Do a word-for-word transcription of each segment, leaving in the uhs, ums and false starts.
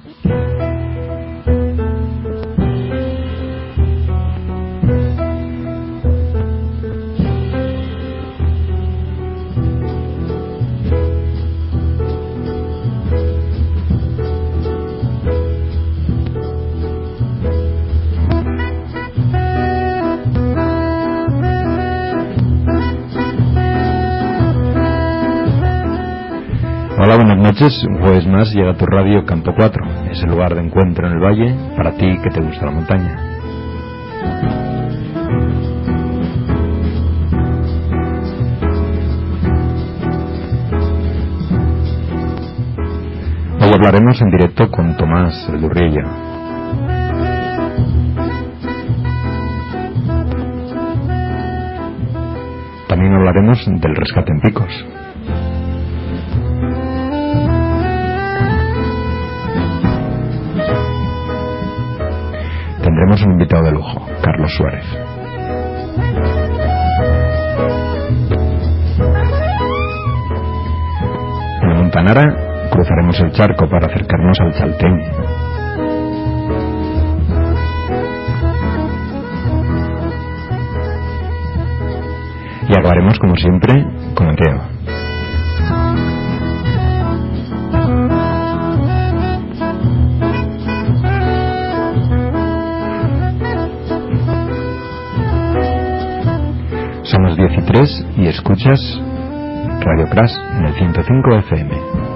Hola, buenas noches. Un jueves más llega a tu radio Campo cuatro, ese lugar de encuentro en el valle para ti que te gusta la montaña. Hoy hablaremos en directo con Tomás el Durriello. También hablaremos del rescate en Picos. Tendremos un invitado de lujo, Carlos Suárez. En la Montanara cruzaremos el charco para acercarnos al Chaltén. Y acabaremos, como siempre, con el Teo. Son las diez y tres y escuchas Radio Crash en el ciento cinco F M.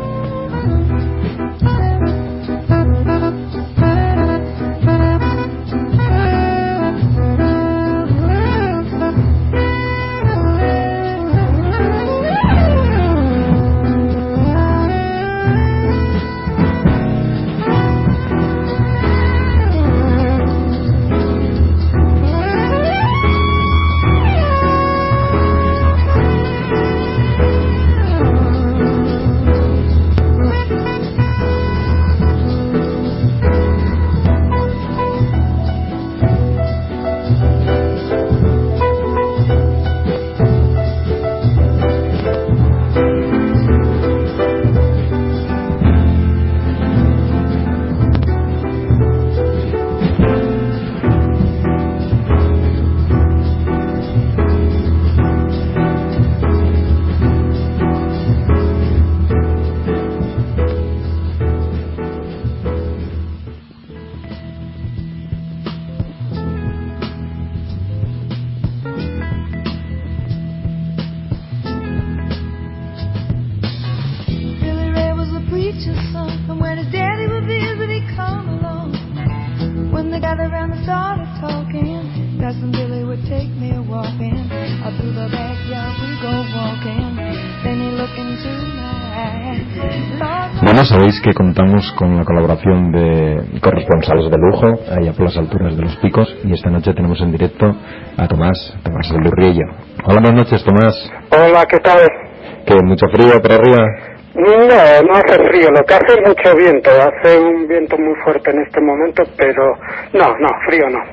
Bueno, sabéis que contamos con la colaboración de corresponsales de lujo allá por las alturas de los Picos, y esta noche tenemos en directo a Tomás, Tomás el Durriello. Hola, buenas noches, Tomás. Hola, ¿qué tal? ¿Qué, mucho frío por arriba? No, no hace frío, lo que hace es mucho viento, hace un viento muy fuerte en este momento, pero no, no, frío no.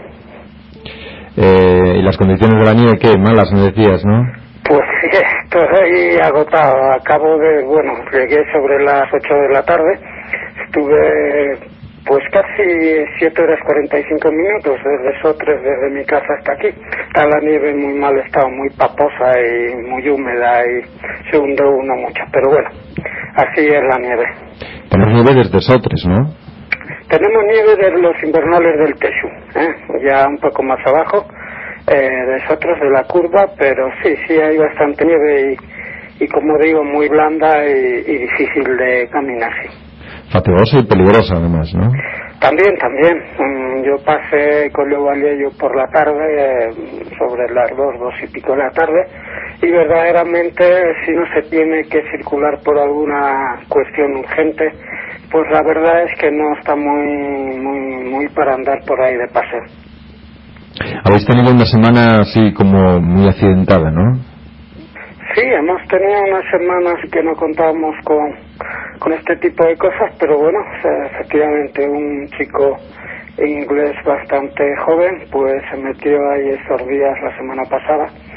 Eh, ¿Y las condiciones de la nieve qué? Malas, me decías, ¿no? Pues sí, estoy agotado. Acabo de, bueno, llegué sobre las ocho de la tarde, estuve pues casi siete horas cuarenta y cinco minutos desde Sotres, desde mi casa hasta aquí. Está la nieve en muy mal estado, muy paposa y muy húmeda y se hunde uno mucho, pero bueno, así es la nieve. Tenemos nieve desde Sotres, ¿no? Tenemos nieve de los invernales del Texu, ¿eh? Ya un poco más abajo. Eh, de nosotros de la curva, pero sí, sí hay bastante nieve y, y como digo, muy blanda y, y difícil de caminar, sí. Fatigosa y peligrosa además, ¿no? También, también. Mm, yo pasé con Leo Vallejo por la tarde, eh, sobre las dos, dos y pico de la tarde, y verdaderamente si no se tiene que circular por alguna cuestión urgente, pues la verdad es que no está muy, muy, muy para andar por ahí de paseo. Habéis tenido una semana así como muy accidentada, ¿no? Sí, hemos tenido unas semanas que no contábamos con, con este tipo de cosas, pero bueno, o sea, efectivamente un chico inglés bastante joven, pues se metió ahí estos días la semana pasada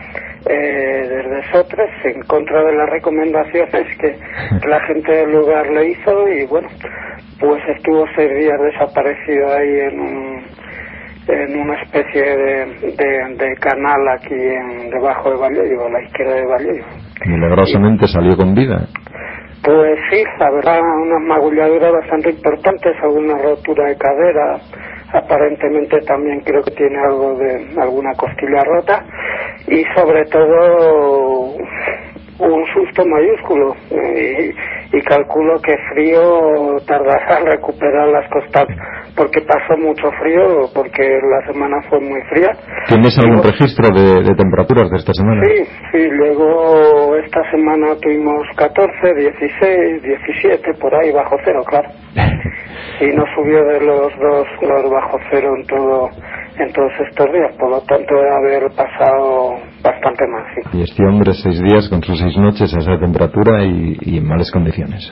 eh, desde Sotres, en contra de las recomendaciones que, que la gente del lugar le hizo, y bueno, pues estuvo seis días desaparecido ahí en un, en una especie de, de, de canal aquí en, debajo de Vallejo, a la izquierda de Vallejo. Milagrosamente salió con vida. Pues sí, la verdad, unas magulladuras bastante importantes, alguna rotura de cadera, aparentemente también creo que tiene algo de alguna costilla rota, y sobre todo un susto mayúsculo, y, y calculo que frío tardará en recuperar las costas, porque pasó mucho frío, porque la semana fue muy fría. ¿Tienes algún Luego, registro de, de temperaturas de esta semana? Sí, sí, luego esta semana tuvimos catorce, dieciséis, diecisiete, por ahí bajo cero, claro. Y no subió de los dos grados bajo cero en todo en todos estos días, por lo tanto debe haber pasado bastante más, sí. Y este hombre seis días con sus seis noches a esa temperatura y, y en malas condiciones.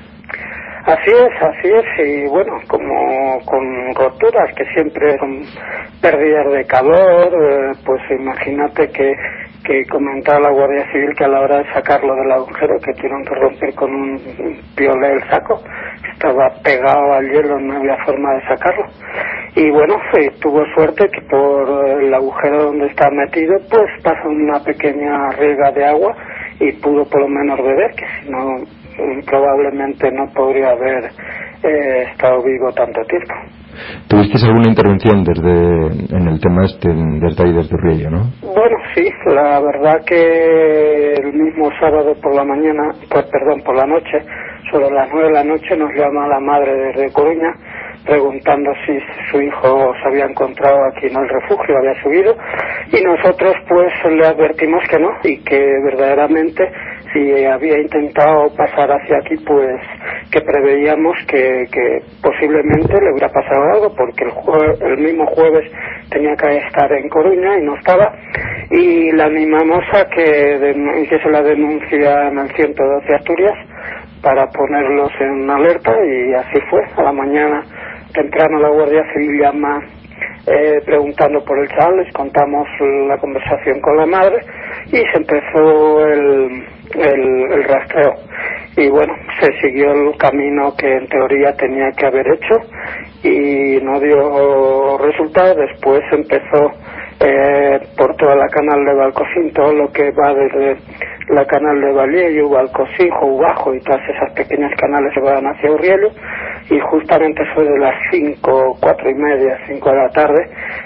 Así es, así es, y bueno, como con roturas que siempre son pérdidas de calor, eh, pues imagínate que que comentaba la Guardia Civil que a la hora de sacarlo del agujero, que tuvieron que romper con un piolet el saco, estaba pegado al hielo, no había forma de sacarlo, y bueno, sí, tuvo suerte que por el agujero donde está metido pues pasó una pequeña riega de agua y pudo por lo menos beber, que si no probablemente no podría haber eh, estado vivo tanto tiempo. ¿Tuvisteis alguna intervención desde en el tema este, desde ahí, desde Urriello, no? Bueno, sí, la verdad que el mismo sábado por la mañana, pues perdón, por la noche, sobre las nueve de la noche nos llama la madre desde Coruña preguntando si su hijo se había encontrado aquí en el refugio, había subido, y nosotros pues le advertimos que no, y que verdaderamente si había intentado pasar hacia aquí, pues que preveíamos que, que posiblemente le hubiera pasado algo, porque el, jue- el mismo jueves tenía que estar en Coruña y no estaba, y la animamos a que, den- que se la denuncia en el ciento doce Asturias para ponerlos en alerta, y así fue. A la mañana temprano la Guardia Civil llama eh, preguntando por el chaval, les contamos la conversación con la madre y se empezó el, el, el rastreo, y bueno, se siguió el camino que en teoría tenía que haber hecho y no dio resultado. Después empezó eh, por toda la canal de Valcosín, todo lo que va desde la canal de Vallejo, Valcosín, Bajo y todas esas pequeñas canales que van hacia Urriello, y justamente sobre las cinco, cuatro y media, cinco de la tarde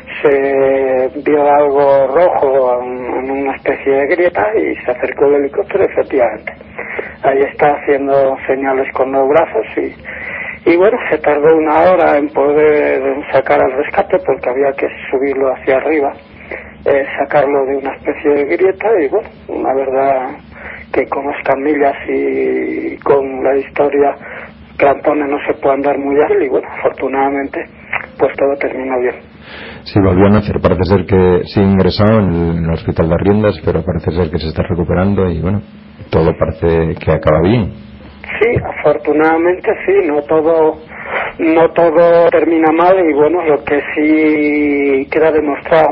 se vio algo rojo en, en una especie de grieta y se acercó el helicóptero. Efectivamente, ahí está haciendo señales con los brazos, y, y bueno, se tardó una hora en poder sacar al rescate porque había que subirlo hacia arriba, eh, sacarlo de una especie de grieta, y bueno, una verdad que con las camillas y con la historia crampones no se puede andar muy ágil, y bueno, afortunadamente pues todo terminó bien. Sí, volvió a nacer, parece ser que sí ingresado en el, en el hospital de Arriendas, pero parece ser que se está recuperando y bueno, todo parece que acaba bien. Sí, afortunadamente sí, no todo no todo termina mal, y bueno, lo que sí queda demostrado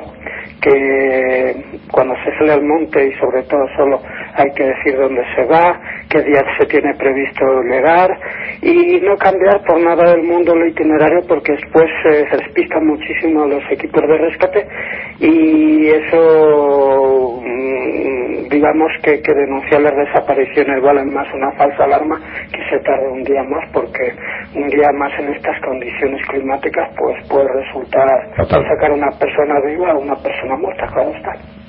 que cuando se sale al monte, y sobre todo solo, hay que decir dónde se va, qué día se tiene previsto llegar, y no cambiar por nada del mundo el itinerario, porque después eh, se despistan muchísimo los equipos de rescate, y eso mmm, digamos que, que denunciar las desapariciones vale más una falsa alarma que se tarde un día más, porque un día más en estas condiciones climáticas pues puede resultar de sacar a una persona viva a una persona muerta, claro está.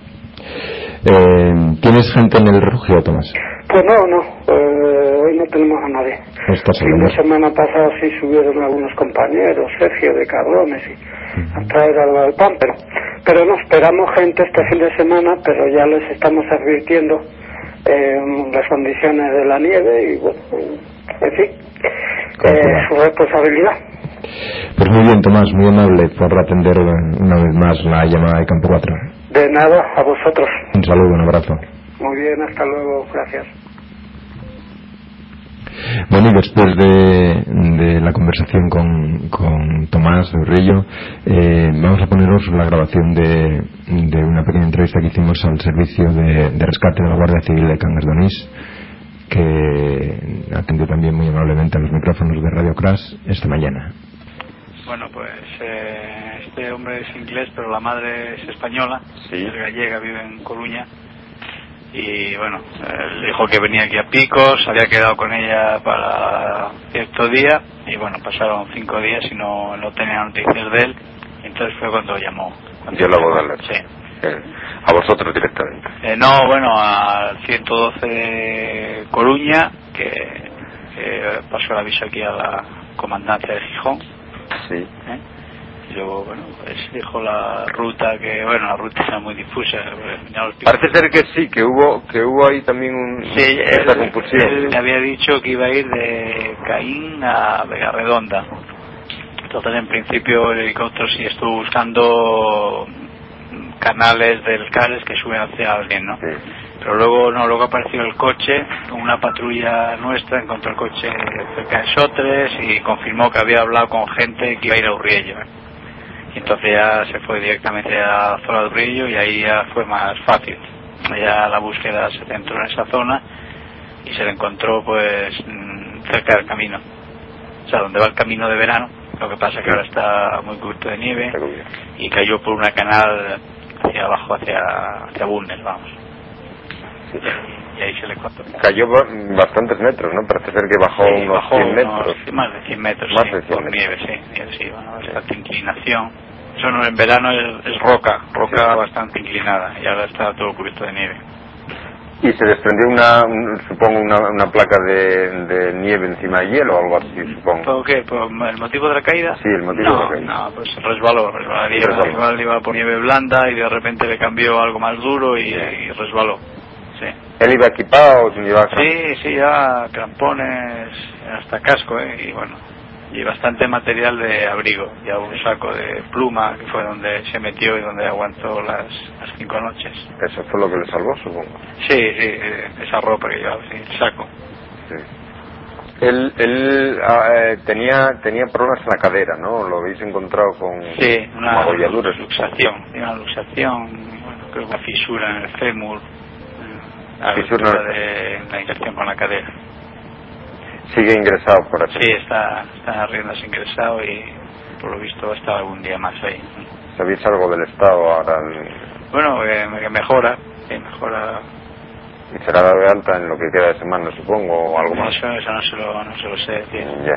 Eh, ¿Tienes gente en el refugio, Tomás? Pues no, no, eh, hoy no tenemos a nadie. La semana pasada sí subieron algunos compañeros, Sergio de Cabrones, y uh-huh. a traer algo del pan, pero, pero no, esperamos gente este fin de semana, pero ya les estamos advirtiendo eh, las condiciones de la nieve, y bueno, en fin, eh, su responsabilidad. Pues muy bien, Tomás, muy amable por atender una vez más la llamada de Campo cuatro. De nada, a vosotros. Un saludo, un abrazo. Muy bien, hasta luego, gracias. Bueno, y después de, de la conversación con, con Tomás de Urriello, eh, vamos a poneros la grabación de, de una pequeña entrevista que hicimos al servicio de, de rescate de la Guardia Civil de Cangas de Onís, que atendió también muy amablemente a los micrófonos de Radio Crash esta mañana. Bueno, pues eh, este hombre es inglés, pero la madre es española, sí. Es gallega, vive en Coruña. Y bueno, él dijo que venía aquí a Picos, había quedado con ella para cierto día, y bueno, pasaron cinco días y no, no tenía noticias de él, entonces fue cuando llamó. Cuando Dio la voz de alerta. Sí. Eh, a vosotros directamente. Eh, no, bueno, al ciento doce de Coruña, que, que pasó el aviso aquí a la comandancia de Gijón. Sí. ¿Eh? Y luego, bueno, pues dijo la ruta, que bueno, la ruta era muy difusa. Parece ser que sí, que hubo que hubo ahí también un, sí, esta él, confusión. Él había dicho que iba a ir de Caín a Vega Redonda. Entonces, en principio, el helicóptero sí estuvo buscando canales del Cares que suben hacia alguien, ¿no? Sí. Pero luego no, luego apareció el coche, con una patrulla nuestra, encontró el coche cerca de Sotres y confirmó que había hablado con gente que iba a ir a Urriello. ¿eh? Y entonces ya se fue directamente a la zona de Urriello y ahí ya fue más fácil. Ya la búsqueda se centró en esa zona y se le encontró pues cerca del camino. O sea, donde va el camino de verano. Lo que pasa es que ahora está muy cubierto de nieve y cayó por una canal hacia abajo, hacia, hacia Bulnes, vamos. Y ahí se le encontró. Cayó bastantes metros, ¿no? Parece ser que bajó sí, unos bajó cien unos, metros. Más de cien metros, más sí, de cien por metros. nieve, sí. Nieve, sí, bueno, bastante inclinación. Eso no, en verano es, es roca, roca sí. Bastante inclinada, y ahora está todo cubierto de nieve. Y se desprendió una, un, supongo, una, una placa de, de nieve encima de hielo o algo así, supongo. ¿Por qué? ¿Por el motivo de la caída? Sí, el motivo no, de la caída. No, pues resbaló, resbaló. Resbaló. Igual iba por nieve blanda y de repente le cambió algo más duro y, y resbaló. Sí. ¿Él iba equipado o sin llevar crampones? Sí, sí, ya crampones, hasta casco, ¿eh? Y bueno, y bastante material de abrigo, ya un saco de pluma que fue donde se metió y donde aguantó las, las cinco noches. Eso fue lo que le salvó, supongo. Sí, sí, esa ropa que llevaba, sí, el saco. Sí. Él, él eh, tenía tenía problemas en la cadera, ¿no? Lo habéis encontrado con sí, una abolladuras. luxación, una luxación, bueno, creo que una fisura en el fémur, a la fisura altura de la inserción con la cadera. Sigue ingresado por aquí. Sí, está, está en riendas ingresado y por lo visto va a estar algún día más ahí. ¿Sabéis algo del estado ahora? Bueno, que, que mejora, que mejora. ¿Y será dado de alta en lo que queda de semana, supongo, o algo más? Eso, eso no, se lo, no se lo sé decir. Ya.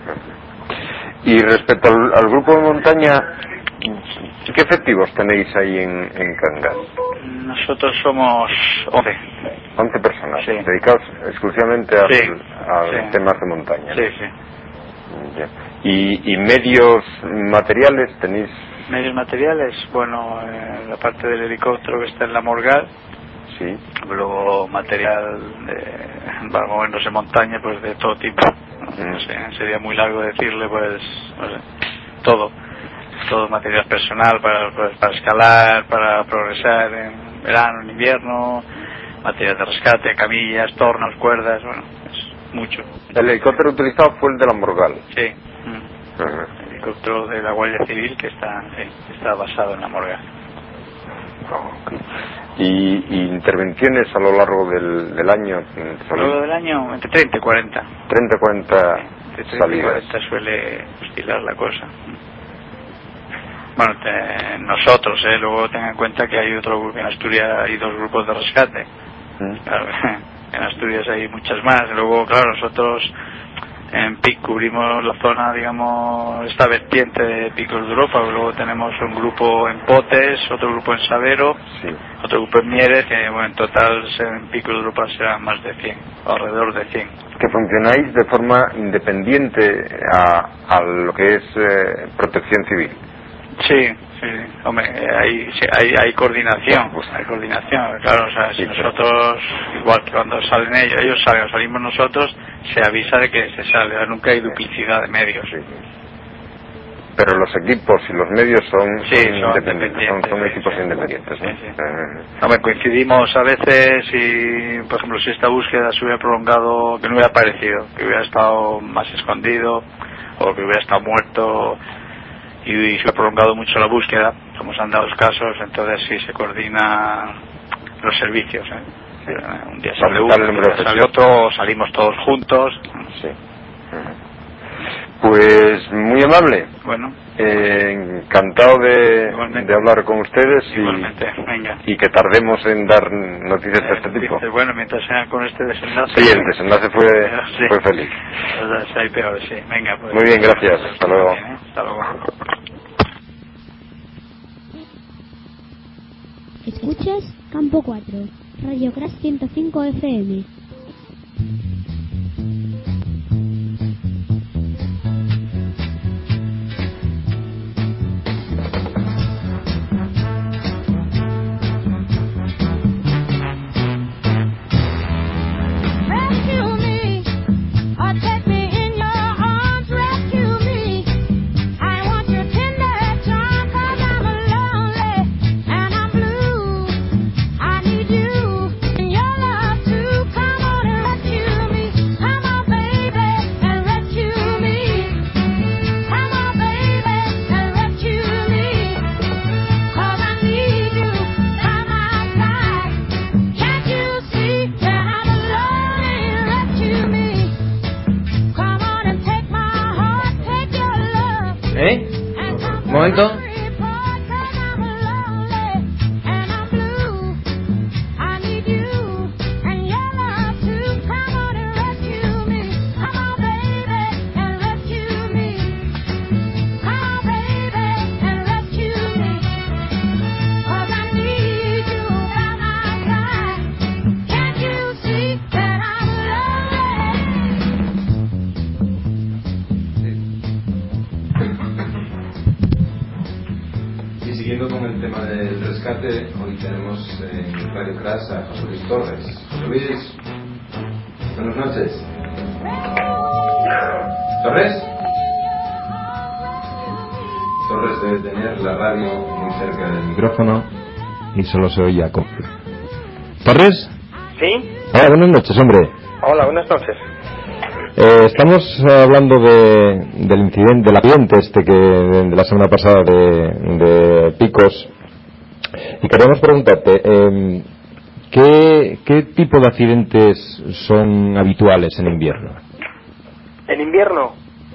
Y respecto al, al grupo de montaña, ¿qué efectivos tenéis ahí en, en Cangas? Nosotros somos once. once personas, sí. Dedicados exclusivamente a, sí. a sí. temas de montaña. Sí, sí. Ya. ¿Y, ¿Y medios materiales tenéis? Medios materiales, bueno, eh, la parte del helicóptero que está en la Morgal. Sí. Luego material de, para movernos en montaña, pues de todo tipo. No, mm. no sé, sería muy largo decirle, pues, no sé, todo. Todo material personal para, pues, para escalar, para progresar en verano, en invierno, material de rescate, camillas, tornos, cuerdas, bueno, es mucho. ¿El helicóptero utilizado fue el de la Morgal? Sí. Mm. Uh-huh. El helicóptero de la Guardia Civil que está, sí, está basado en la Morgal. Okay. ¿Y, ¿Y intervenciones a lo largo del, del año? A lo largo del año, entre treinta y cuarenta. treinta y cuarenta sí, salidas. cuarenta suele oscilar la cosa. Bueno, te, nosotros, ¿eh? Luego ten en cuenta que hay otro grupo, en Asturias hay dos grupos de rescate. ¿Mm? Claro, en Asturias hay muchas más. Luego, claro, nosotros en P I C cubrimos la zona, digamos, esta vertiente de Picos de Europa. Luego tenemos un grupo en Potes, otro grupo en Sabero, sí. Otro grupo en Mieres, que bueno, en total en Picos de Europa serán más de cien, alrededor de cien. Que funcionáis de forma independiente a, a lo que es eh, protección civil. Sí, sí, hombre, hay, sí, hay, hay coordinación, pues, hay coordinación, claro, o sea, si sí, nosotros, igual que cuando salen ellos, ellos salen o salimos nosotros, se avisa de que se sale, nunca hay duplicidad de medios. Sí. pero los equipos y los medios son, sí, son son independientes, son, son equipos sí, independientes, ¿no? Sí, sí. Eh, Hombre, coincidimos a veces y, por ejemplo, si esta búsqueda se hubiera prolongado, que no hubiera aparecido, que hubiera estado más escondido o que hubiera estado muerto y, y se ha prolongado mucho la búsqueda, como se han dado los casos, entonces sí se coordina los servicios, ¿eh? Sí. Un día sale uno, un día sale otro, salimos todos juntos. Sí. Pues muy amable. Bueno. Eh, encantado de, de hablar con ustedes y, venga. y que tardemos en dar noticias de este tipo. Bueno, mientras sea con este desenlace. Sí, el desenlace fue, sí. fue feliz. Hay peores, sí. Venga, pues. Muy bien, gracias. Hasta luego. Bien, ¿eh? Hasta luego. Escuchas Campo cuatro, Radio Crash ciento cinco F M. Un momento. Hoy tenemos en Radio Crash a José Luis Torres. José Luis, buenas noches. ¿Torres? Torres debe tener la radio muy cerca del micrófono y solo se oye a copia. ¿Torres? ¿Sí? Hola, buenas noches, hombre. Hola, buenas noches. Eh, estamos hablando de, del incidente, del accidente este que de, de la semana pasada de, de Picos. Y queremos preguntarte, eh, ¿qué, ¿qué tipo de accidentes son habituales en invierno? ¿En invierno?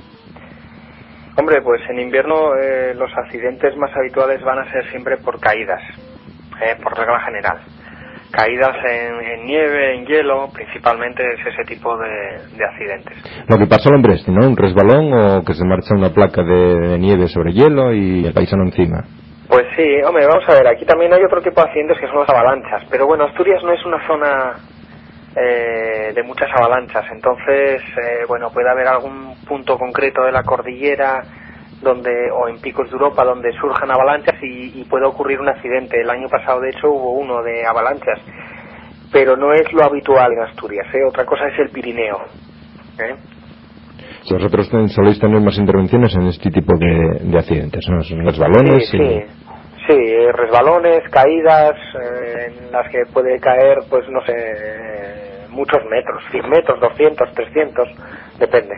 Hombre, pues en invierno eh, los accidentes más habituales van a ser siempre por caídas, eh, por regla general. Caídas en, en nieve, en hielo, principalmente es ese tipo de, de accidentes. Lo que pasó al hombre este, ¿no? Un resbalón o que se marcha una placa de, de nieve sobre hielo y el paisano encima. Pues sí, hombre, vamos a ver, aquí también hay otro tipo de accidentes que son las avalanchas, pero bueno, Asturias no es una zona eh, de muchas avalanchas, entonces, eh, bueno, puede haber algún punto concreto de la cordillera donde o en picos de Europa donde surjan avalanchas y, y puede ocurrir un accidente. El año pasado, de hecho, hubo uno de avalanchas, pero no es lo habitual en Asturias, ¿eh? Otra cosa es el Pirineo, ¿eh? Si vosotros soléis tener más intervenciones en este tipo de, de accidentes, ¿no? Son resbalones. Sí, y... sí, sí, eh, resbalones, caídas, eh, en las que puede caer, pues no sé, eh, muchos metros, cien metros, doscientos, trescientos, depende.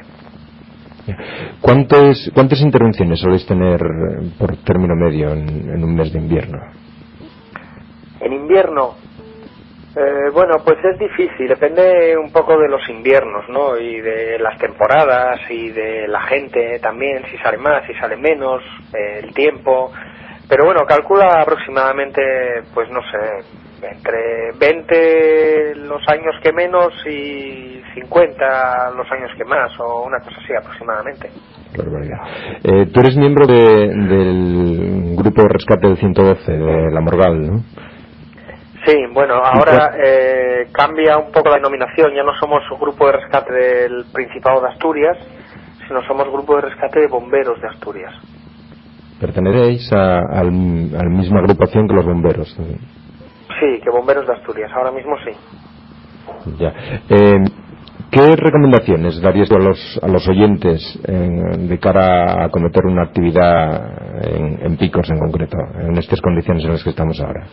¿Cuántas, ¿Cuántas intervenciones soléis tener por término medio en, en un mes de invierno? En invierno, eh, bueno, pues es difícil, depende un poco de los inviernos, ¿no? Y de las temporadas y de la gente también, si sale más, si sale menos, eh, el tiempo. Pero bueno, calcula aproximadamente, pues no sé, entre veinte los años que menos y cincuenta los años que más, o una cosa así aproximadamente. Eh, tú eres miembro de, del grupo de rescate del ciento doce, de la Morgal, ¿no? Sí, bueno, ahora eh, cambia un poco la denominación, ya no somos grupo de rescate del Principado de Asturias, sino somos grupo de rescate de bomberos de Asturias. ¿Pertenecéis a, al, a la misma agrupación que los bomberos? Sí, que bomberos de Asturias, ahora mismo sí. Ya. Eh, ¿Qué recomendaciones darías a los, a los oyentes en, de cara a cometer una actividad en, en picos en concreto, en estas condiciones en las que estamos ahora?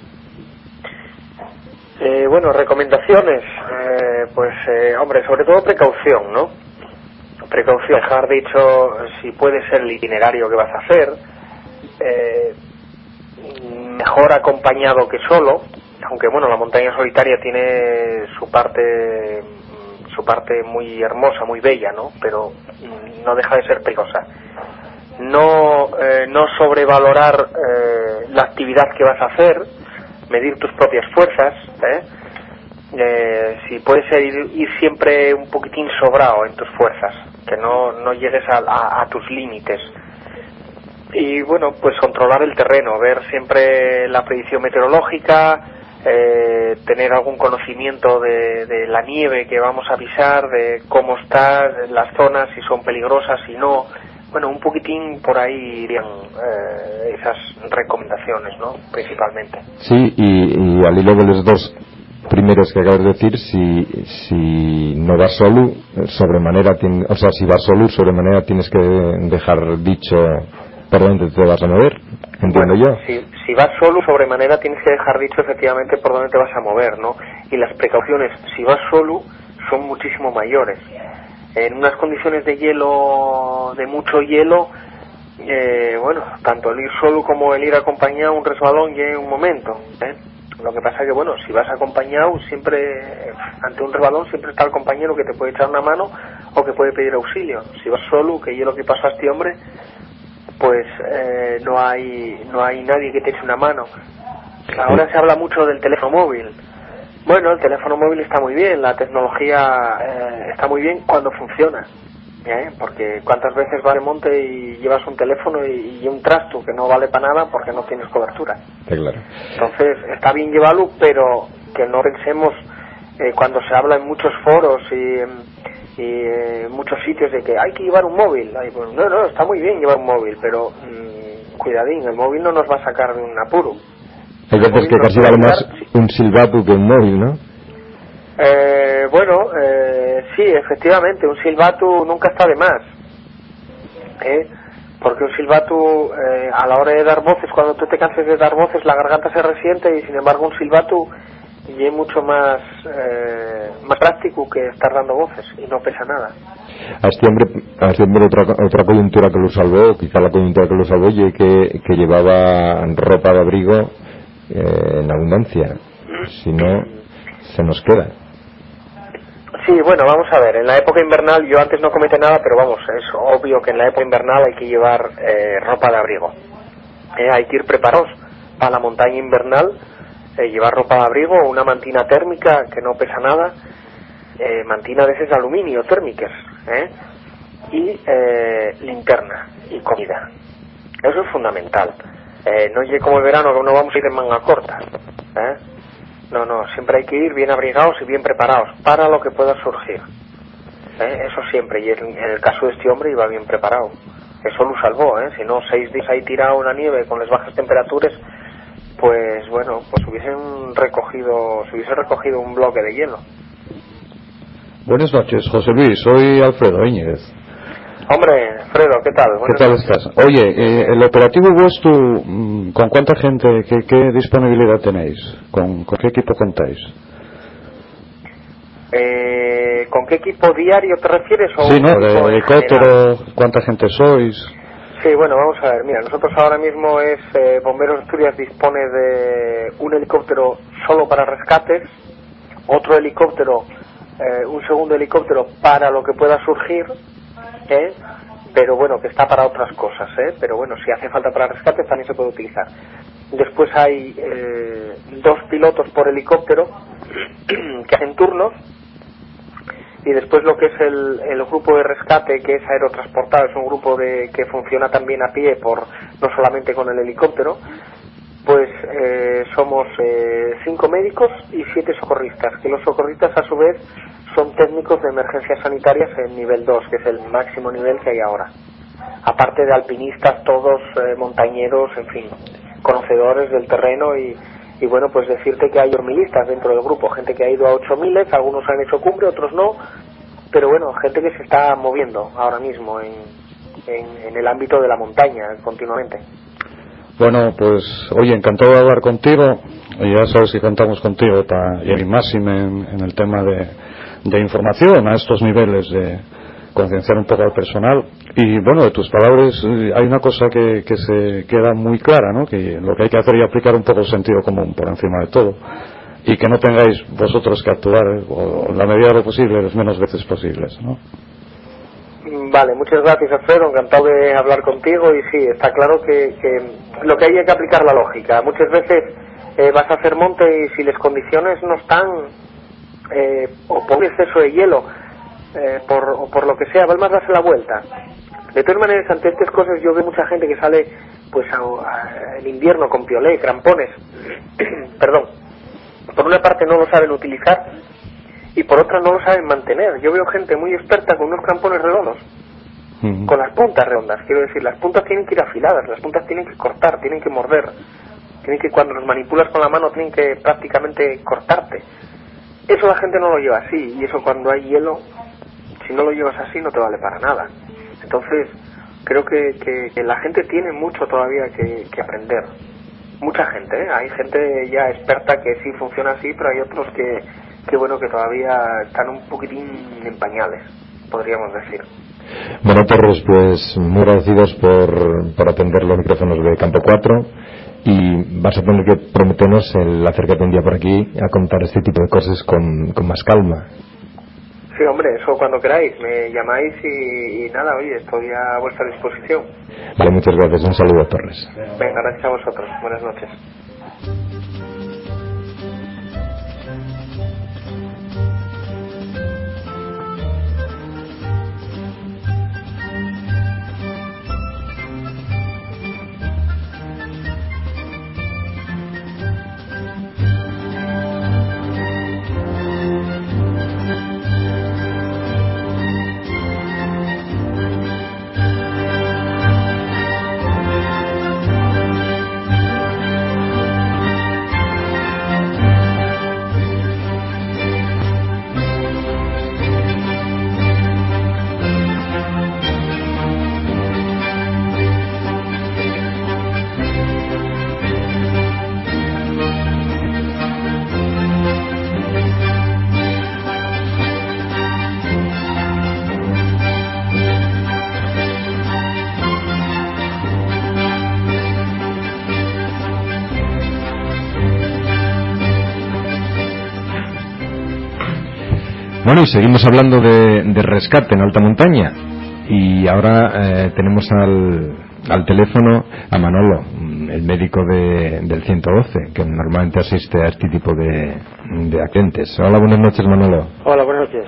Eh, bueno, recomendaciones, eh, pues eh, hombre, sobre todo precaución, ¿no? Precaución, dejar dicho si puede ser el itinerario que vas a hacer, eh, mejor acompañado que solo, aunque bueno, la montaña solitaria tiene su parte su parte muy hermosa, muy bella, ¿no? Pero no deja de ser peligrosa. No, eh, no sobrevalorar eh, la actividad que vas a hacer, medir tus propias fuerzas, ¿eh? Eh, si puede ser ir, ir siempre un poquitín sobrado en tus fuerzas, que no, no llegues a, a, a tus límites. Y bueno, pues controlar el terreno, ver siempre la predicción meteorológica, eh, tener algún conocimiento de, de la nieve que vamos a pisar, de cómo está, de las zonas, si son peligrosas, si no. Bueno, un poquitín por ahí irían eh, esas recomendaciones, ¿no? Principalmente. Sí, y, y al hilo de los dos primeros que acabas de decir, si, si no vas solo, sobremanera, tien, o sea, si vas solo, sobremanera tienes que dejar dicho por dónde te vas a mover, entiendo bueno, yo. Si, si vas solo, sobremanera tienes que dejar dicho efectivamente por dónde te vas a mover, ¿no? Y las precauciones, si vas solo, son muchísimo mayores. En unas condiciones de hielo, de mucho hielo, eh, bueno, tanto el ir solo como el ir acompañado, un resbalón llega un momento, ¿eh? Lo que pasa es que, bueno, si vas acompañado, siempre, ante un resbalón, siempre está el compañero que te puede echar una mano o que puede pedir auxilio. Si vas solo, que yo lo que pasó a este hombre, pues eh, no hay no hay nadie que te eche una mano. Ahora se habla mucho del teléfono móvil. Bueno, el teléfono móvil está muy bien, la tecnología eh, está muy bien cuando funciona, ¿eh? Porque cuántas veces vas de monte y llevas un teléfono y, y un trasto que no vale para nada porque no tienes cobertura. Sí, claro. Entonces está bien llevarlo, pero que no pensemos eh, cuando se habla en muchos foros y y eh, muchos sitios de que hay que llevar un móvil. Ay, pues, no, no, está muy bien llevar un móvil, pero mmm, cuidadín, el móvil no nos va a sacar de un apuro. Hay veces que casi vale más un silbato que un móvil, ¿no? Eh, bueno, eh, sí, efectivamente, un silbato nunca está de más, ¿eh? Porque un silbato, eh, a la hora de dar voces, cuando tú te canses de dar voces, la garganta se resiente, y sin embargo un silbato y es mucho más eh, más práctico que estar dando voces y no pesa nada. A este hombre, a este hombre otra, otra coyuntura que lo salvó, quizá la coyuntura que lo salvó, y que, que llevaba ropa de abrigo eh, en abundancia, si no se nos queda. Sí, bueno, vamos a ver, en la época invernal, yo antes no comenté nada, pero vamos, es obvio que en la época invernal hay que llevar eh, ropa de abrigo, eh, hay que ir preparados para la montaña invernal. Eh, llevar ropa de abrigo, una mantina térmica que no pesa nada, eh, mantina de esas de aluminio térmicas, ¿eh? y eh, linterna y comida. Eso es fundamental. Eh, no llegue como el verano que no vamos a ir en manga corta, ¿eh? No, no, siempre hay que ir bien abrigados y bien preparados para lo que pueda surgir, ¿eh? Eso siempre, y en, en el caso de este hombre iba bien preparado. Eso lo salvó, ¿eh? Si no, seis días ahí tirado en la nieve con las bajas temperaturas, pues bueno, pues hubiesen recogido, se hubiese recogido un bloque de hielo. Buenas noches, José Luis, soy Alfredo Íñiguez. Hombre, Fredo, ¿qué tal? Buenas ¿Qué tal noches. estás? Oye, eh, el operativo vuestro, ¿con cuánta gente, qué, qué disponibilidad tenéis? ¿Con, ¿Con qué equipo contáis? Eh, ¿Con qué equipo diario te refieres? O sí, no, de helicóptero, ¿cuánta gente sois? Sí, bueno, vamos a ver, mira, nosotros ahora mismo es, eh, Bomberos de Asturias dispone de un helicóptero solo para rescates, otro helicóptero, eh, un segundo helicóptero para lo que pueda surgir, ¿eh? Pero bueno, que está para otras cosas, ¿eh? Pero bueno, si hace falta para rescates también se puede utilizar. Después hay eh, dos pilotos por helicóptero que hacen turnos. Y después lo que es el, el grupo de rescate, que es aerotransportado, es un grupo de, que funciona también a pie, por no solamente con el helicóptero, pues eh, somos eh, cinco médicos y siete socorristas, que los socorristas a su vez son técnicos de emergencias sanitarias en nivel dos, que es el máximo nivel que hay ahora. Aparte de alpinistas, todos eh, montañeros, en fin, conocedores del terreno y... Y bueno, pues decirte que hay hormilistas dentro del grupo, gente que ha ido a ocho miles, algunos han hecho cumbre, otros no, pero bueno, gente que se está moviendo ahora mismo en, en, en el ámbito de la montaña continuamente. Bueno, pues oye, encantado de hablar contigo, y ya sabes que contamos contigo para, y máxime en, en el tema de, de información a estos niveles, de concienciar un poco al personal. Y bueno, de tus palabras hay una cosa que, que se queda muy clara, ¿no? Que lo que hay que hacer es aplicar un poco el sentido común por encima de todo, y que no tengáis vosotros que actuar, o en la medida de lo posible, las menos veces posibles, ¿no? Vale, muchas gracias, Alfredo, encantado de hablar contigo. Y sí, está claro que, que lo que hay es que aplicar la lógica. Muchas veces eh, vas a hacer monte y si las condiciones no están, eh, o por exceso de hielo, eh, por, o por lo que sea, vale más darse la vuelta. De todas maneras, ante estas cosas yo veo mucha gente que sale pues a, a, en invierno con piolé, crampones, perdón, por una parte no lo saben utilizar y por otra no lo saben mantener. Yo veo gente muy experta con unos crampones redondos, uh-huh. con las puntas redondas, quiero decir, las puntas tienen que ir afiladas, las puntas tienen que cortar, tienen que morder, tienen que, cuando los manipulas con la mano, tienen que prácticamente cortarte. Eso la gente no lo lleva así, y eso cuando hay hielo, si no lo llevas así no te vale para nada. Entonces creo que, que, que la gente tiene mucho todavía que, que aprender, mucha gente, ¿eh? Hay gente ya experta que sí funciona así, pero hay otros que que bueno, que todavía están un poquitín en pañales, podríamos decir. Bueno, Torres, pues muy agradecidos por, por atender los micrófonos de Campo cuatro, y vas a tener que prometernos el acercarte un día por aquí a contar este tipo de cosas con, con más calma. Sí, hombre, eso cuando queráis, me llamáis y, y nada, oye, estoy a vuestra disposición. Vale, muchas gracias, un saludo, Torres. Venga, gracias a vosotros, buenas noches. Bueno, y seguimos hablando de, de rescate en alta montaña, y ahora eh, tenemos al, al teléfono a Manolo, el médico de, del ciento doce, que normalmente asiste a este tipo de, de accidentes. Hola, buenas noches, Manolo. Hola, buenas noches.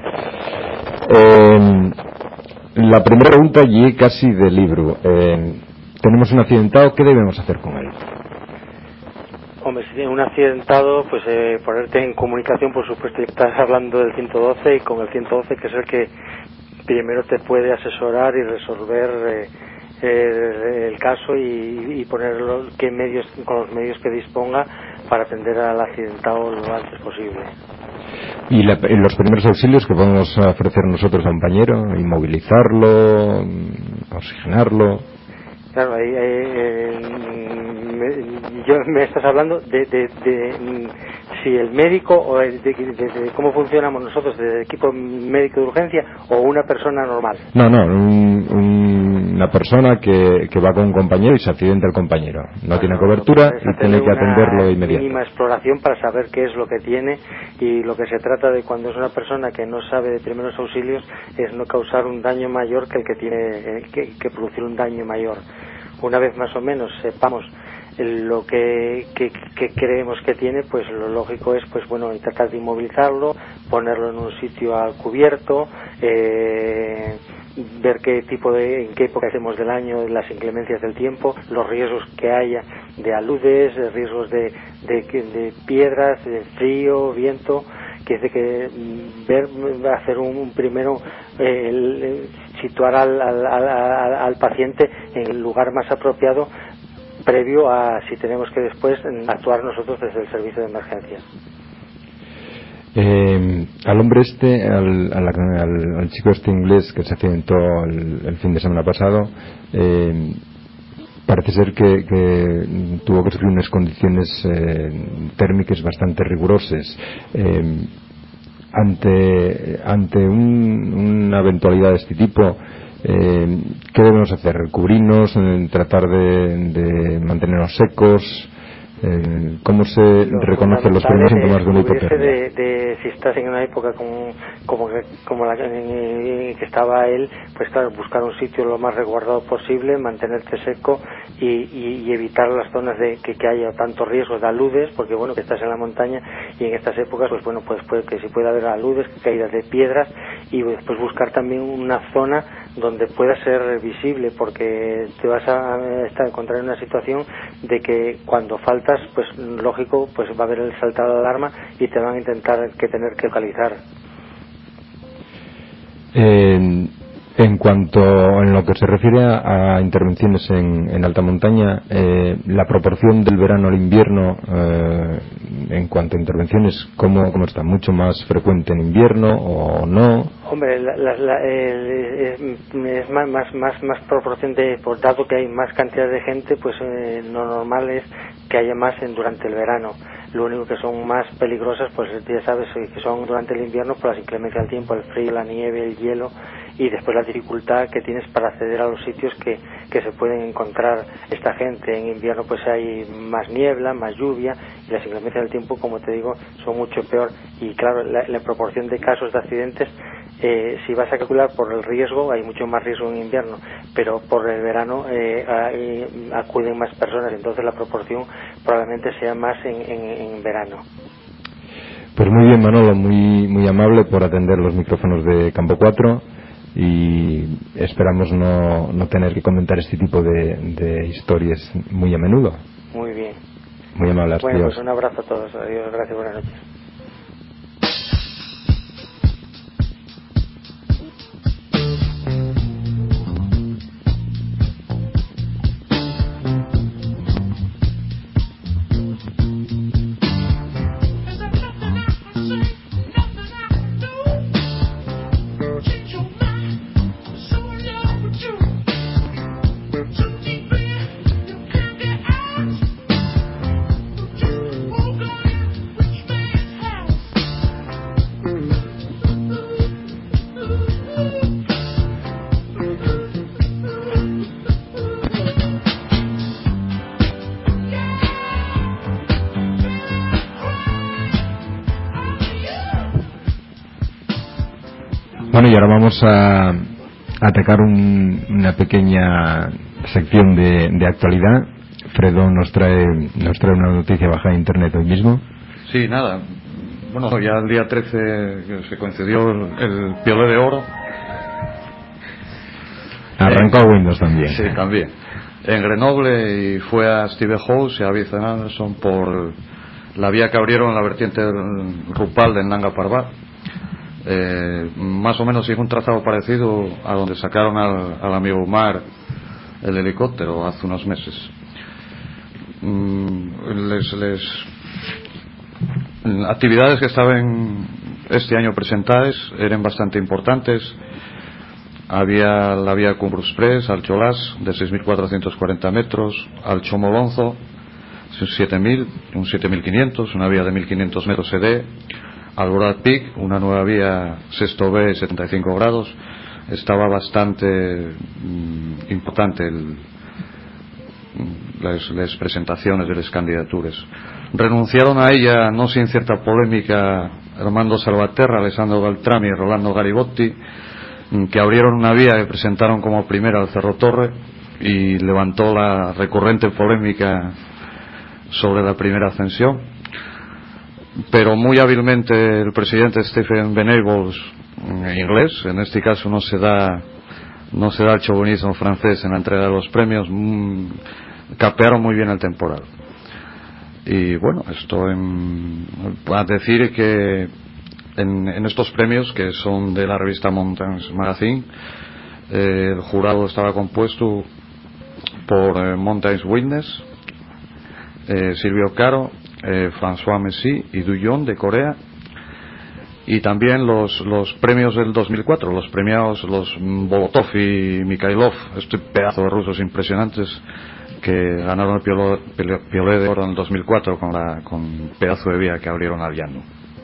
Eh, la primera pregunta y casi de libro. Eh, tenemos un accidentado, ¿qué debemos hacer con él? Hombre, si tiene un accidentado, pues eh, ponerte en comunicación, por supuesto. Estás hablando del ciento doce, y con el ciento doce, que es el que primero te puede asesorar y resolver eh, eh, el caso y, y poner los, qué medios, con los medios que disponga para atender al accidentado lo antes posible. ¿Y la, los primeros auxilios que podemos ofrecer nosotros a un compañero? ¿Inmovilizarlo? ¿Oxigenarlo? Claro, ahí, ahí eh, me, yo, me estás hablando de, de, de si el médico o el, de, de, de cómo funcionamos nosotros, del equipo médico de urgencia, o una persona normal. No, no, un, un, una persona que, que va con un compañero y se accidenta el compañero. No bueno, tiene cobertura y tiene que atenderlo inmediatamente. Una mínima exploración para saber qué es lo que tiene, y lo que se trata de cuando es una persona que no sabe de primeros auxilios es no causar un daño mayor que el que tiene que, que producir un daño mayor. Una vez más o menos sepamos lo que, que, que creemos que tiene, pues lo lógico es, pues bueno, tratar de inmovilizarlo, ponerlo en un sitio al cubierto, eh, ver qué tipo de, en qué época hacemos del año, las inclemencias del tiempo, los riesgos que haya de aludes, riesgos de, de, de piedras, de frío, viento, que es de que ver, hacer un, un primero eh, el, el, situar al, al, al, al paciente en el lugar más apropiado, previo a si tenemos que después actuar nosotros desde el servicio de emergencia. Eh, al hombre este, al, al, al, al chico este inglés que se accidentó el, el fin de semana pasado, eh, parece ser que, que tuvo que sufrir unas condiciones eh, térmicas bastante rigurosas. Eh, ante ante un, una eventualidad de este tipo, eh, ¿qué debemos hacer? ¿Cubrirnos? ¿Tratar de, de mantenernos secos? Eh, ¿Cómo se Lo reconocen los primeros síntomas de una hipotermia? De, de, si estás en una época como, como, como la que estaba él, pues claro, buscar un sitio lo más resguardado posible, mantenerte seco y, y, y evitar las zonas de que, que haya tanto riesgo de aludes, porque bueno, que estás en la montaña y en estas épocas, pues bueno, pues puede que si puede haber aludes, caídas de piedras, y después buscar también una zona donde pueda ser visible, porque te vas a estar, encontrar en una situación de que cuando faltas, pues lógico, pues va a haber el saltado de alarma y te van a intentar que tener que localizar. Eh, en cuanto en lo que se refiere a, a intervenciones en, en alta montaña, eh, la proporción del verano al invierno, eh, en cuanto a intervenciones, ¿cómo, cómo está? ¿Mucho más frecuente en invierno o no? Hombre, la, la, la, el, es, es más, más, más, más proporción de, por dado que hay más cantidad de gente, pues eh, lo normal es que haya más en, durante el verano. Lo único que son más peligrosas, pues ya sabes, que son durante el invierno por las inclemencias del tiempo, el frío, la nieve, el hielo, y después la dificultad que tienes para acceder a los sitios que, que se pueden encontrar esta gente. En invierno pues hay más niebla, más lluvia, y las inclemencias del tiempo, como te digo, son mucho peor. Y claro, la, la proporción de casos de accidentes, eh, si vas a calcular por el riesgo, hay mucho más riesgo en invierno, pero por el verano eh, hay, acuden más personas, entonces la proporción probablemente sea más en, en, en verano. Pues muy bien, Manolo, muy muy amable por atender los micrófonos de Campo cuatro, y esperamos no, no tener que comentar este tipo de, de historias muy a menudo. Muy bien. Muy amable, bueno, Dios. Pues un abrazo a todos. Adiós, gracias, buenas noches. Bueno, y ahora vamos a, a atacar un, una pequeña sección de, de actualidad. Fredo nos trae nos trae una noticia bajada de internet hoy mismo. Sí, nada. Bueno, ya el día trece se concedió el, el Piolé de Oro. Arrancó a Windows también. Sí, también. En Grenoble, y fue a Steve House y a Vicen Anderson por la vía que abrieron en la vertiente Rupal del Nanga Parbat. Eh, más o menos sigue un trazado parecido a donde sacaron al, al amigo Umar el helicóptero hace unos meses. Mm, les, les actividades que estaban este año presentadas eran bastante importantes. Había la vía Cumbre Express al Cholás de seis mil cuatrocientos cuarenta metros, al Chomolonzo siete mil, un siete mil quinientos, una vía de mil quinientos metros C D, al Brad Peak, una nueva vía Sexto B setenta y cinco grados. Estaba bastante mm, importante el, las, las presentaciones de las candidaturas. Renunciaron a ella, no sin cierta polémica, Armando Salvaterra, Alessandro Beltrami y Rolando Garibotti, que abrieron una vía que presentaron como primera al Cerro Torre, y levantó la recurrente polémica sobre la primera ascensión. Pero muy hábilmente el presidente Stephen Venables, inglés, en este caso no se da no se da el chauvinismo francés en la entrega de los premios, mmm, capearon muy bien el temporal. Y bueno, esto en, a decir que en, en estos premios, que son de la revista Mountains Magazine, eh, el jurado estaba compuesto por eh, Mountains Witness, eh, Silvio Caro, eh, François Messi y Du Jon de Corea, y también los, los premios del dos mil cuatro, los premiados, los Bolotov y Mikhailov, este pedazo de rusos impresionantes que ganaron el Piolo, Piolé de Oro en el dos mil cuatro con la con pedazo de vía que abrieron al llano.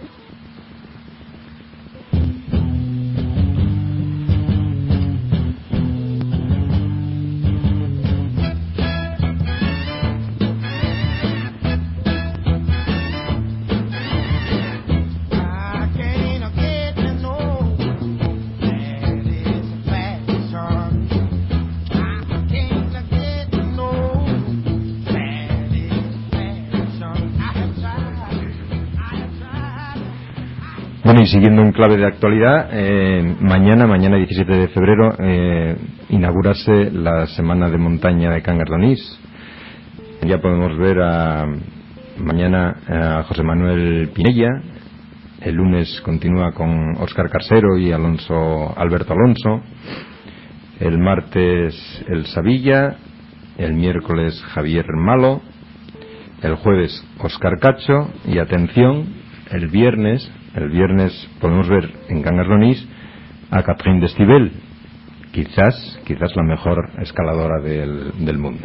Bueno, y siguiendo en clave de actualidad, eh, mañana, mañana diecisiete de febrero, eh, inaugurase la Semana de Montaña de Cangas de Onís. Ya podemos ver a, mañana a José Manuel Pinella. El lunes continúa con Óscar Carsero y Alonso Alberto Alonso. El martes el Savilla. El miércoles Javier Malo. El jueves Óscar Cacho. Y atención, el viernes el viernes podemos ver en Cangas de Onís a Catherine Destivelle, quizás quizás la mejor escaladora del, del mundo.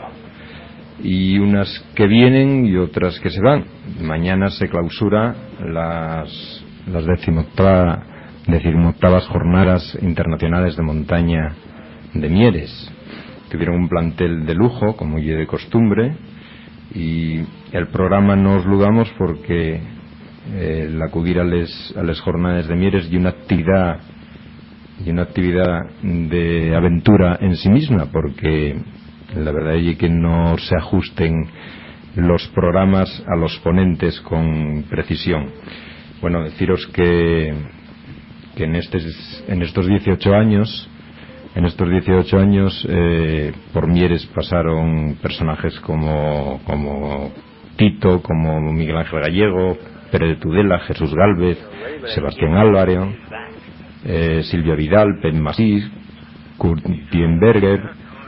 Y unas que vienen y otras que se van. Mañana se clausura las las decimoctava, decimoctavas jornadas internacionales de montaña de Mieres. Tuvieron un plantel de lujo, como ya de costumbre, y el programa no os lo damos porque Eh, el acudir a les, a les jornades de Mieres y una actividad y una actividad de aventura en sí misma, porque la verdad es que no se ajusten los programas a los ponentes con precisión. Bueno, deciros que, que en, este, en estos dieciocho años en estos dieciocho años eh, por Mieres pasaron personajes como, como Tito, como Miguel Ángel Gallego, Pere de Tudela, Jesús Gálvez, Sebastián Álvaro, eh, Silvio Vidal, Pen Masís, Kurt Tienberger,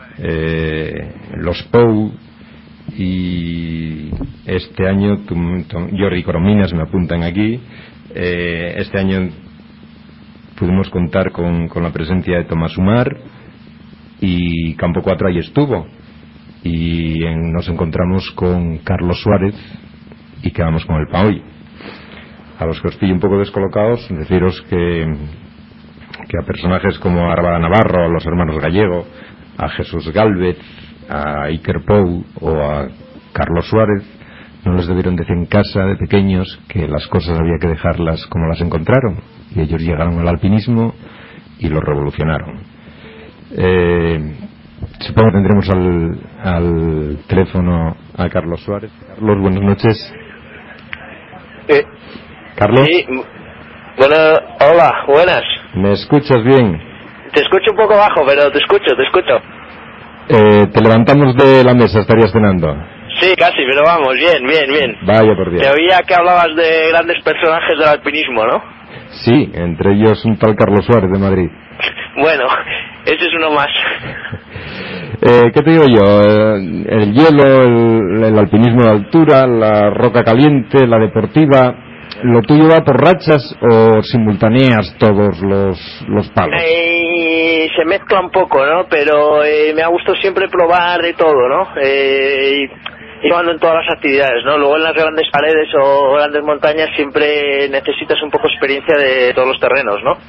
eh, Los Pou, y este año tum, tum, Jordi Corominas me apuntan aquí. Eh, este año pudimos contar con, con la presencia de Tomás Umar, y Campo cuatro ahí estuvo, y en, nos encontramos con Carlos Suárez y quedamos con el Paoy. A los que os pillo un poco descolocados, deciros que, que a personajes como Arbada Navarro, a los hermanos Gallego, a Jesús Gálvez, a Iker Pou o a Carlos Suárez no les debieron decir en casa de pequeños que las cosas había que dejarlas como las encontraron, y ellos llegaron al alpinismo y lo revolucionaron. Eh, supongo que tendremos al, al teléfono a Carlos Suárez. Carlos, buenas noches. Eh, Carlos. Sí, bueno, hola, buenas. ¿Me escuchas bien? Te escucho un poco bajo, pero te escucho, te escucho. Eh, te levantamos de la mesa, estarías cenando. Sí, casi, pero vamos, bien, bien, bien. Vaya por Dios. Te oía que hablabas de grandes personajes del alpinismo, ¿no? Sí, entre ellos un tal Carlos Suárez de Madrid. Bueno, ese es uno más. Eh, ¿Qué te digo yo? Eh, el hielo, el, el alpinismo de altura, la roca caliente, la deportiva. ¿Lo tuyo va por rachas o simultaneas todos los, los palos? Eh, se mezcla un poco, ¿no? Pero eh, me ha gustado siempre probar de todo, ¿no? Eh, y ando en todas las actividades, ¿no? Luego en las grandes paredes o grandes montañas siempre necesitas un poco de experiencia de todos los terrenos, ¿no?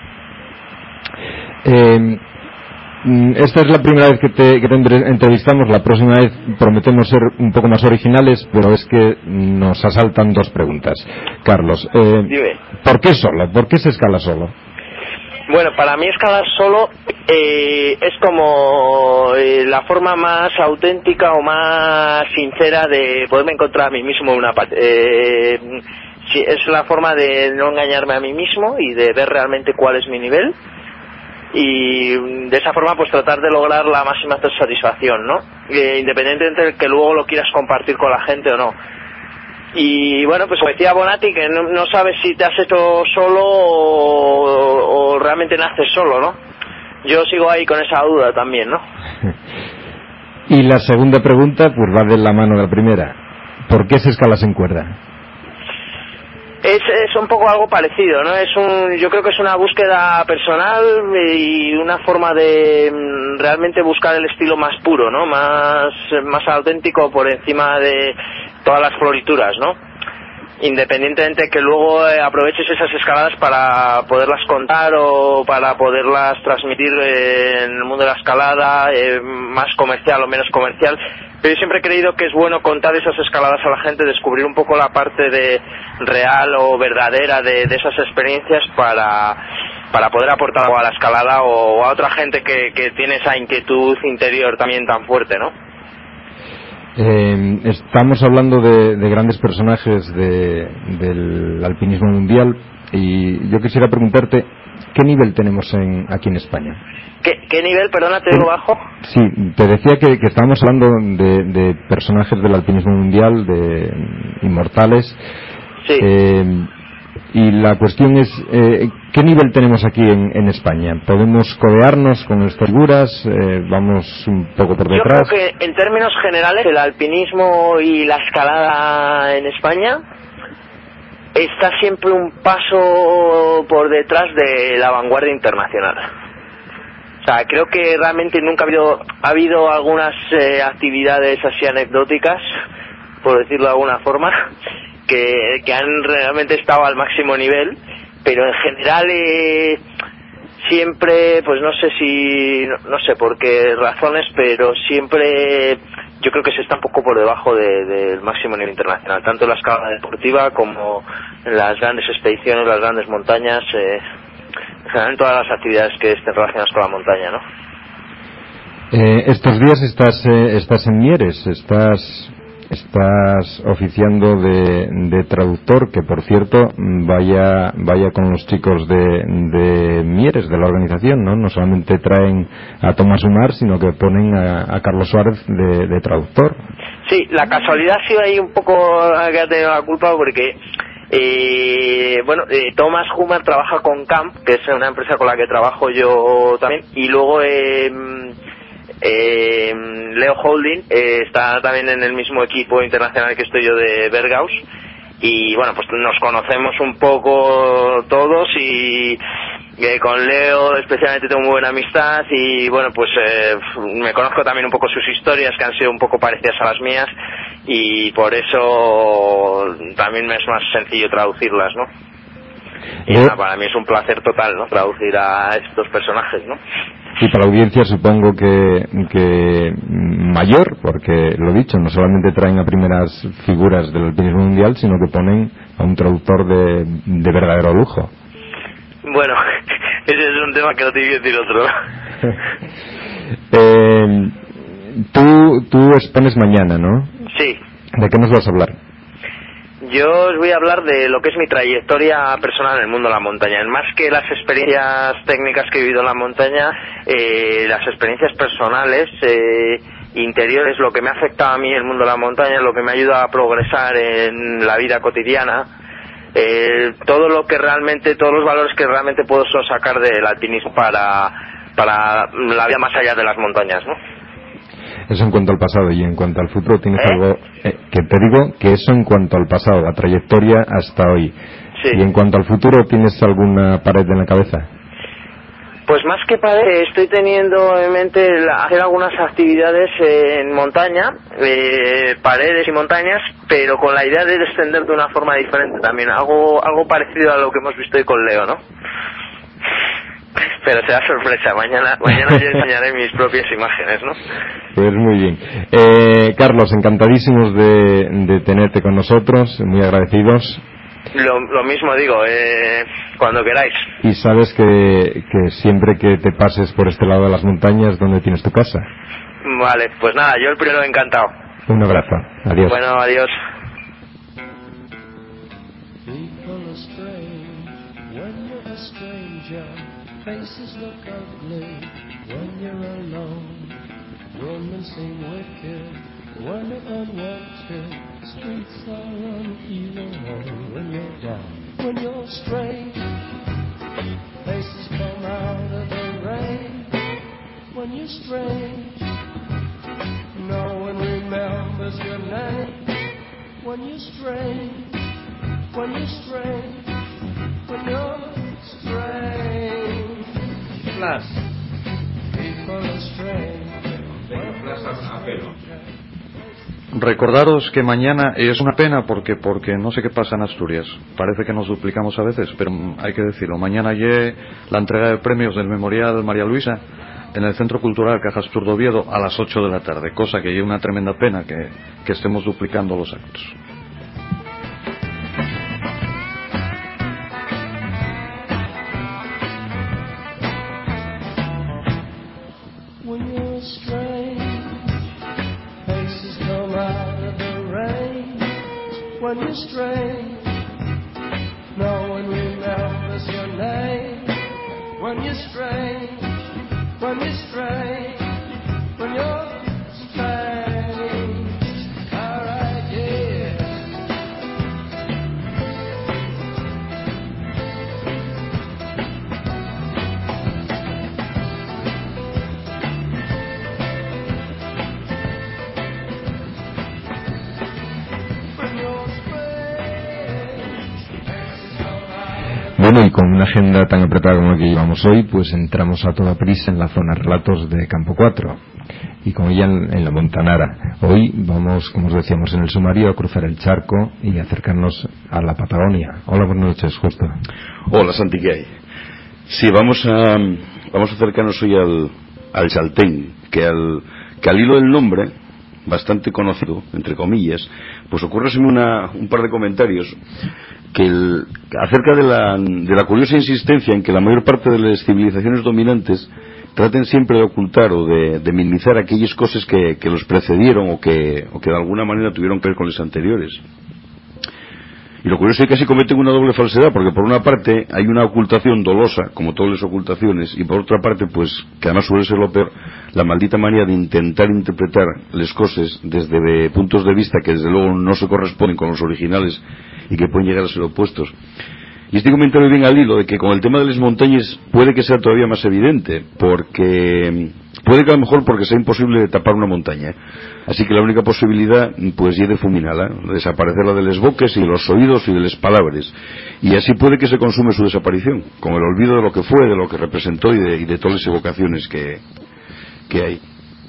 Eh, esta es la primera vez que te, que te entrevistamos. La próxima vez prometemos ser un poco más originales, pero es que nos asaltan dos preguntas. Carlos, eh, Dime. ¿por qué solo? ¿Por qué se escala solo? Bueno, para mí escalar solo eh, es como eh, la forma más auténtica o más sincera de poderme encontrar a mí mismo en una parte. Eh, sí, es la forma de no engañarme a mí mismo y de ver realmente cuál es mi nivel, y de esa forma pues tratar de lograr la máxima satisfacción, ¿no? Eh, independientemente de que luego lo quieras compartir con la gente o no. Y bueno, pues como decía Bonatti, que no, no sabes si te has hecho solo o, o realmente naces solo, ¿no? Yo sigo ahí con esa duda también, ¿no? Y la segunda pregunta pues va de la mano de la primera. ¿Por qué se escala sin cuerda? Es, es es un poco algo parecido, ¿no? Es un, yo creo que es una búsqueda personal y una forma de realmente buscar el estilo más puro, ¿no? Más, más auténtico por encima de todas las florituras, ¿no? Independientemente que luego eh, aproveches esas escaladas para poderlas contar o para poderlas transmitir eh, en el mundo de la escalada, eh, más comercial o menos comercial. Pero yo siempre he creído que es bueno contar esas escaladas a la gente, descubrir un poco la parte de real o verdadera de, de esas experiencias para, para poder aportar algo a la escalada o a otra gente que, que tiene esa inquietud interior también tan fuerte, ¿no? Eh, estamos hablando de, de grandes personajes de, del alpinismo mundial y yo quisiera preguntarte ¿qué nivel tenemos en, aquí en España? ¿Qué, qué nivel? Perdona, te digo bajo. Sí, te decía que, que estábamos hablando de, de personajes del alpinismo mundial, de inmortales. Sí. Eh, y la cuestión es, eh, ¿qué nivel tenemos aquí en, en España? ¿Podemos codearnos con nuestras figuras? Eh, ¿Vamos un poco por detrás? Yo creo que en términos generales el alpinismo y la escalada en España está siempre un paso por detrás de la vanguardia internacional. O sea, creo que realmente nunca ha habido, ha habido algunas eh, actividades así anecdóticas, por decirlo de alguna forma, que, que han realmente estado al máximo nivel, pero en general eh, siempre, pues no sé si, no, no sé por qué razones, pero siempre yo creo que se está un poco por debajo de, del máximo nivel internacional, tanto en la escalada deportiva como en las grandes expediciones, las grandes montañas, eh, en general en todas las actividades que estén relacionadas con la montaña, ¿no? Eh, estos días estás eh, estás en Mieres, estás estás oficiando de, de traductor, que por cierto vaya vaya con los chicos de, de Mieres, de la organización, ¿no? No solamente traen a Tomás Humar, sino que ponen a, a Carlos Suárez de, de traductor. Sí, la casualidad ha sido ahí un poco que ha tenido la culpa porque eh, bueno, eh, Tomás Humar trabaja con Camp, que es una empresa con la que trabajo yo también, y luego eh, Eh, Leo Holding eh, está también en el mismo equipo internacional que estoy yo de Berghaus y bueno, pues nos conocemos un poco todos y eh, con Leo especialmente tengo muy buena amistad y bueno, pues eh, me conozco también un poco sus historias que han sido un poco parecidas a las mías y por eso también me es más sencillo traducirlas, ¿no? Y nada, para mí es un placer total, ¿no? Traducir a estos personajes, ¿no? Y para la audiencia supongo que, que mayor, porque lo dicho, no solamente traen a primeras figuras del alpinismo mundial, sino que ponen a un traductor de, de verdadero lujo. Bueno, ese es un tema que no te voy a decir otro. eh, tú, tú expones mañana, ¿no? Sí. ¿De qué nos vas a hablar? Yo os voy a hablar de lo que es mi trayectoria personal en el mundo de la montaña. Más que las experiencias técnicas que he vivido en la montaña, eh, las experiencias personales, eh, interiores, lo que me ha afectado a mí el mundo de la montaña, lo que me ha ayudado a progresar en la vida cotidiana, eh, todo lo que realmente, todos los valores que realmente puedo sacar del alpinismo para, para la vida más allá de las montañas, ¿no? Eso en cuanto al pasado, y en cuanto al futuro tienes ¿Eh? algo eh, que te digo que eso en cuanto al pasado, la trayectoria hasta hoy. Sí. Y en cuanto al futuro, ¿tienes alguna pared en la cabeza? Pues más que pared, estoy teniendo en mente la, hacer algunas actividades en montaña, eh, paredes y montañas, pero con la idea de descender de una forma diferente también, algo algo parecido a lo que hemos visto hoy con Leo, ¿no? Pero será sorpresa, mañana mañana yo enseñaré mis propias imágenes, ¿no? Pues muy bien. Eh, Carlos, encantadísimos de, de tenerte con nosotros, muy agradecidos. Lo, lo mismo digo, eh, cuando queráis. Y sabes que, que siempre que te pases por este lado de las montañas, ¿dónde tienes tu casa? Vale, pues nada, yo el primero encantado. Un abrazo, adiós. Bueno, adiós. Faces look ugly when you're alone. Women seem wicked when you're unwanted. Streets are uneven when you're down. When you're strange, faces come out of the rain. When you're strange, no one remembers your name. When you're strange, when you're strange. when you're strange. Flash. People are strange. Flash a pelo. Recordaros que mañana es una pena porque porque no sé qué pasa en Asturias. Parece que nos duplicamos a veces, pero hay que decirlo. Mañana hay la entrega de premios del Memorial María Luisa en el Centro Cultural Cajastur de Oviedo a las ocho de la tarde, cosa que es una tremenda pena que, que estemos duplicando los actos. When you're strange, no one remembers your name. When you're strange, when you're strange, when you're strange. Alright, yeah. Bueno, y con una agenda tan apretada como la que llevamos hoy, pues entramos a toda prisa en la zona relatos de Campo cuatro y con ella en, en la Montanara. Hoy vamos, como os decíamos en el sumario, a cruzar el charco y acercarnos a la Patagonia. Hola, buenas noches, Justo. Hola, Santi, ¿qué hay? Sí, vamos a vamos a acercarnos hoy al, al Chaltén, que al, que al hilo del nombre, bastante conocido, entre comillas, pues ocurreseme una un par de comentarios que el, acerca de la, de la curiosa insistencia en que la mayor parte de las civilizaciones dominantes traten siempre de ocultar o de, de minimizar aquellas cosas que, que los precedieron o que, o que de alguna manera tuvieron que ver con los anteriores. Y lo curioso es que casi cometen una doble falsedad, porque por una parte hay una ocultación dolosa, como todas las ocultaciones, y por otra parte, pues, que además suele ser lo peor, la maldita manía de intentar interpretar las cosas desde puntos de vista que desde luego no se corresponden con los originales y que pueden llegar a ser opuestos. Y este comentario viene al hilo de que con el tema de las montañas puede que sea todavía más evidente, porque puede que a lo mejor porque sea imposible tapar una montaña. Así que la única posibilidad, pues, es difuminarla, desaparecerla de los boques y de los oídos y de las palabras. Y así puede que se consume su desaparición, con el olvido de lo que fue, de lo que representó y de, y de todas las evocaciones que, que hay.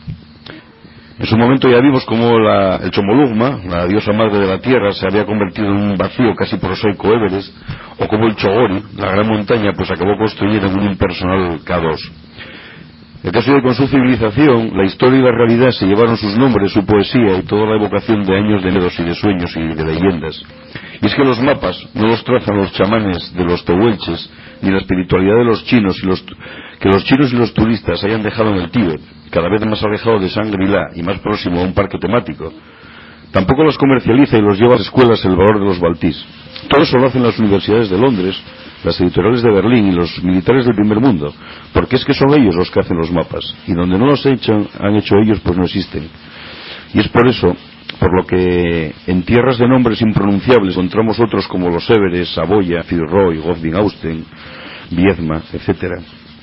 En su momento ya vimos cómo la, el Chomolungma, la diosa madre de la tierra, se había convertido en un vacío casi prosaico Everest, o como el Chogori, la gran montaña, pues acabó construyendo en un impersonal K dos. El caso de que con su civilización, la historia y la realidad se llevaron sus nombres, su poesía y toda la evocación de años de miedos y de sueños y de leyendas. Y es que los mapas no los trazan los chamanes de los tehuelches, ni la espiritualidad de los chinos y los, que los chinos y los turistas hayan dejado en el Tíbet, cada vez más alejado de Shangri-La y más próximo a un parque temático. Tampoco los comercializa y los lleva a las escuelas el valor de los baltís. Todo eso lo hacen las universidades de Londres, las editoriales de Berlín y los militares del primer mundo, porque es que son ellos los que hacen los mapas, y donde no los echan, han hecho ellos, pues no existen. Y es por eso, por lo que en tierras de nombres impronunciables encontramos otros como los Everest, Saboya, Fitzroy, Gofding-Austen, Viedma, etcétera.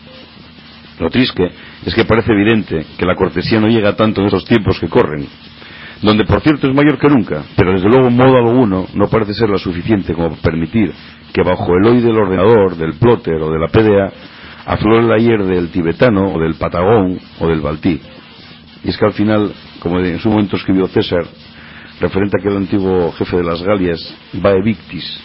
Lo triste es que parece evidente que la cortesía no llega tanto en esos tiempos que corren, donde por cierto es mayor que nunca, pero desde luego en modo alguno no parece ser la suficiente como permitir que bajo el hoy del ordenador, del plotter o de la P D A aflore el ayer del tibetano o del patagón o del baltí. Y es que al final, como en su momento escribió César, referente a aquel antiguo jefe de las Galias, Vae Victis.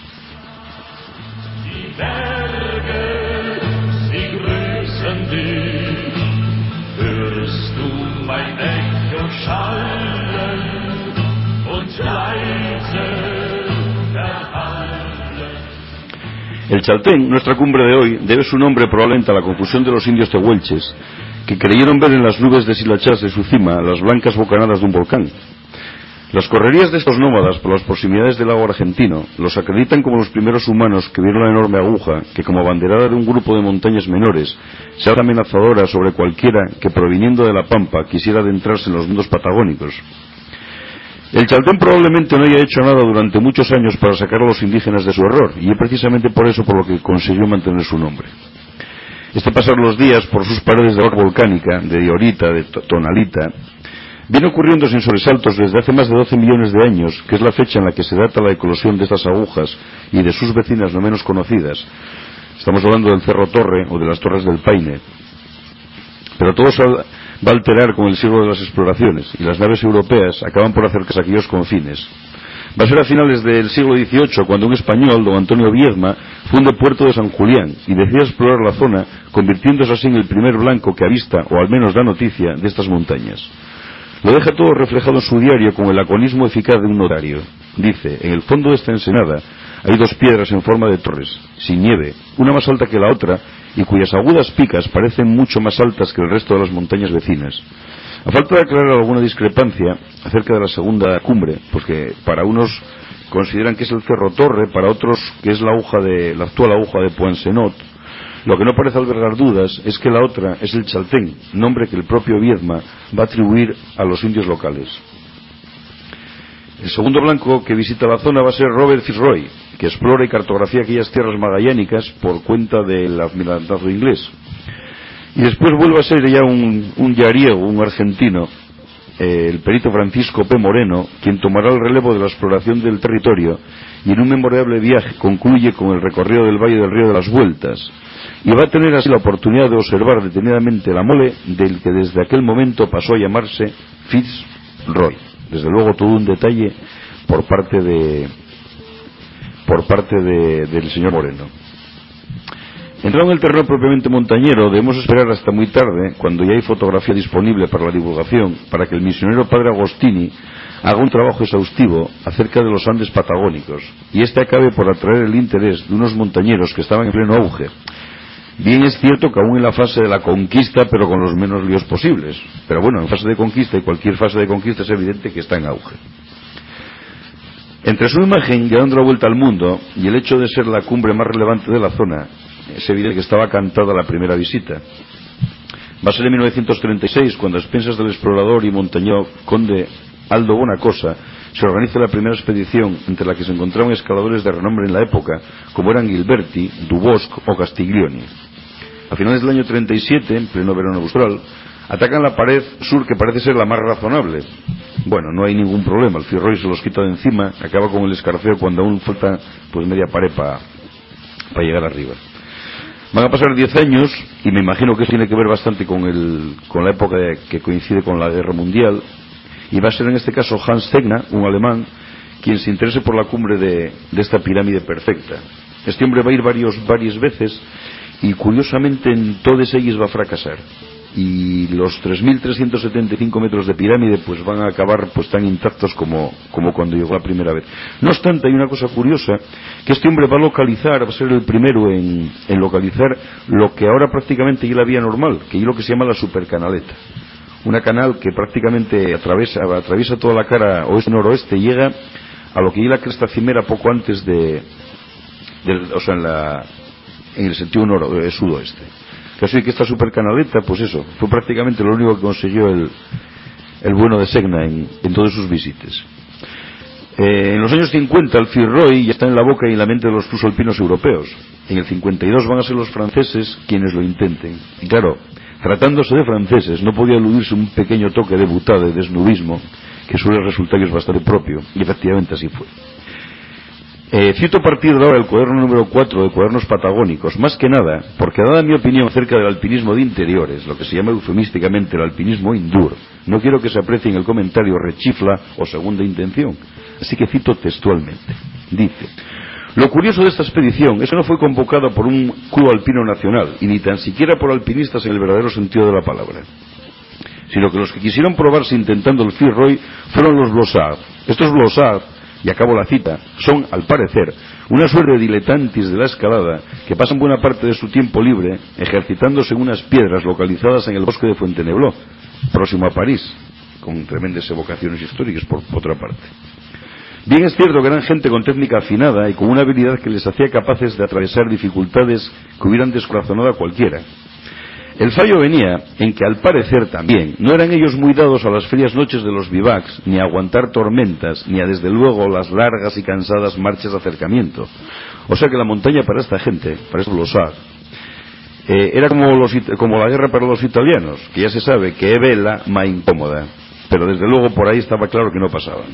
El Chaltén, nuestra cumbre de hoy, debe su nombre probablemente a la confusión de los indios tehuelches, que creyeron ver en las nubes deshilachas de su cima las blancas bocanadas de un volcán. Las correrías de estos nómadas por las proximidades del lago argentino los acreditan como los primeros humanos que vieron la enorme aguja que, como abanderada de un grupo de montañas menores, se hace amenazadora sobre cualquiera que, proviniendo de la pampa, quisiera adentrarse en los mundos patagónicos. El Chaltén probablemente no haya hecho nada durante muchos años para sacar a los indígenas de su error, y es precisamente por eso por lo que consiguió mantener su nombre. Este pasar los días por sus paredes de roca volcánica, de diorita, de tonalita, Viene ocurriendo sin sobresaltos desde hace más de doce millones de años, que es la fecha en la que se data la eclosión de estas agujas y de sus vecinas no menos conocidas. Estamos hablando del Cerro Torre o de las Torres del Paine. Pero todo se va a alterar con el siglo de las exploraciones, y las naves europeas acaban por acercarse a aquellos confines. Va a ser a finales del siglo dieciocho cuando un español, don Antonio Viedma, funde Puerto de San Julián y decide explorar la zona, convirtiéndose así en el primer blanco que avista, o al menos da noticia, de estas montañas. Lo deja todo reflejado en su diario con el laconismo eficaz de un notario. Dice: en el fondo de esta ensenada hay dos piedras en forma de torres, sin nieve, una más alta que la otra, y cuyas agudas picas parecen mucho más altas que el resto de las montañas vecinas. A falta de aclarar alguna discrepancia acerca de la segunda cumbre, pues que para unos consideran que es el Cerro Torre, para otros que es la aguja de la actual aguja de Poinsenot, lo que no parece albergar dudas es que la otra es el Chaltén, nombre que el propio Viedma va a atribuir a los indios locales. El segundo blanco que visita la zona va a ser Robert Fitzroy, que explora y cartografía aquellas tierras magallánicas por cuenta del almirantazgo inglés. Y después vuelve a ser ya un, un yariego, un argentino, eh, el perito Francisco P. Moreno, quien tomará el relevo de la exploración del territorio y en un memorable viaje concluye con el recorrido del Valle del Río de las Vueltas, y va a tener así la oportunidad de observar detenidamente la mole del que desde aquel momento pasó a llamarse Fitzroy. Desde luego todo un detalle por parte de por parte de, del señor Moreno. Entrado en el terreno propiamente montañero, debemos esperar hasta muy tarde, cuando ya hay fotografía disponible para la divulgación, para que el misionero padre Agostini haga un trabajo exhaustivo acerca de los Andes patagónicos, y este acabe por atraer el interés de unos montañeros que estaban en pleno auge. Bien es cierto que aún en la fase de la conquista, pero con los menos líos posibles. Pero bueno, en fase de conquista, y cualquier fase de conquista, es evidente que está en auge. Entre su imagen, ya dando la vuelta al mundo, y el hecho de ser la cumbre más relevante de la zona, es evidente que estaba cantada la primera visita. Va a ser en mil novecientos treinta y seis, cuando a expensas del explorador y montañero conde Aldo Bonacosa se organiza la primera expedición, entre la que se encontraban escaladores de renombre en la época, como eran Gilberti, Dubosc o Castiglioni. A finales del año treinta y siete, en pleno verano austral, atacan la pared sur, que parece ser la más razonable. Bueno, no hay ningún problema, el Fitzroy se los quita de encima, acaba con el escarceo cuando aún falta pues media pared para pa llegar arriba. Van a pasar diez años, y me imagino que eso tiene que ver bastante con, el, con la época de, que coincide con la Guerra Mundial, y va a ser en este caso Hans Tegner, un alemán, quien se interese por la cumbre de, de esta pirámide perfecta. Este hombre va a ir varios, varias veces, y curiosamente en todas ellas va a fracasar. Y los tres mil trescientos setenta y cinco metros de pirámide pues van a acabar pues tan intactos como, como cuando llegó la primera vez. No obstante, hay una cosa curiosa, que este hombre va a localizar, va a ser el primero en, en localizar lo que ahora prácticamente es la vía normal, que es lo que se llama la supercanaleta. Una canal que prácticamente atraviesa, atraviesa toda la cara oeste-noroeste y llega a lo que es la cresta cimera poco antes de, del, o sea, en, la, en el sentido noro, eh, sudoeste. Así que esta supercanaleta, pues eso, fue prácticamente lo único que consiguió el, el bueno de Segna en, en todas sus visitas. Eh, en los años cincuenta el Fitzroy ya está en la boca y en la mente de los alpinos europeos. En el cincuenta y dos van a ser los franceses quienes lo intenten. Y claro, tratándose de franceses, no podía eludirse un pequeño toque de butada, de desnudismo, que suele resultar que es bastante propio, y efectivamente así fue. Eh, cito a partir de ahora el cuaderno número cuatro de Cuadernos Patagónicos, más que nada porque, dada mi opinión acerca del alpinismo de interiores, lo que se llama eufemísticamente el alpinismo indoor, no quiero que se aprecie en el comentario rechifla o segunda intención, así que cito textualmente. Dice: lo curioso de esta expedición es que no fue convocada por un club alpino nacional, y ni tan siquiera por alpinistas en el verdadero sentido de la palabra, sino que los que quisieron probarse intentando el Fitzroy fueron los Blossard. Estos Blossard, y acabo la cita, son, al parecer, una suerte de diletantes de la escalada que pasan buena parte de su tiempo libre ejercitándose en unas piedras localizadas en el bosque de Fontainebleau, próximo a París, con tremendas evocaciones históricas por otra parte. Bien es cierto que eran gente con técnica afinada y con una habilidad que les hacía capaces de atravesar dificultades que hubieran descorazonado a cualquiera. El fallo venía en que, al parecer también, no eran ellos muy dados a las frías noches de los bivacs, ni a aguantar tormentas, ni a, desde luego, las largas y cansadas marchas de acercamiento. O sea que la montaña para esta gente, para estos Blossard, eh, era como, los, como la guerra para los italianos, que ya se sabe que è bella ma incómoda. pero desde luego por ahí estaba claro que no pasaban.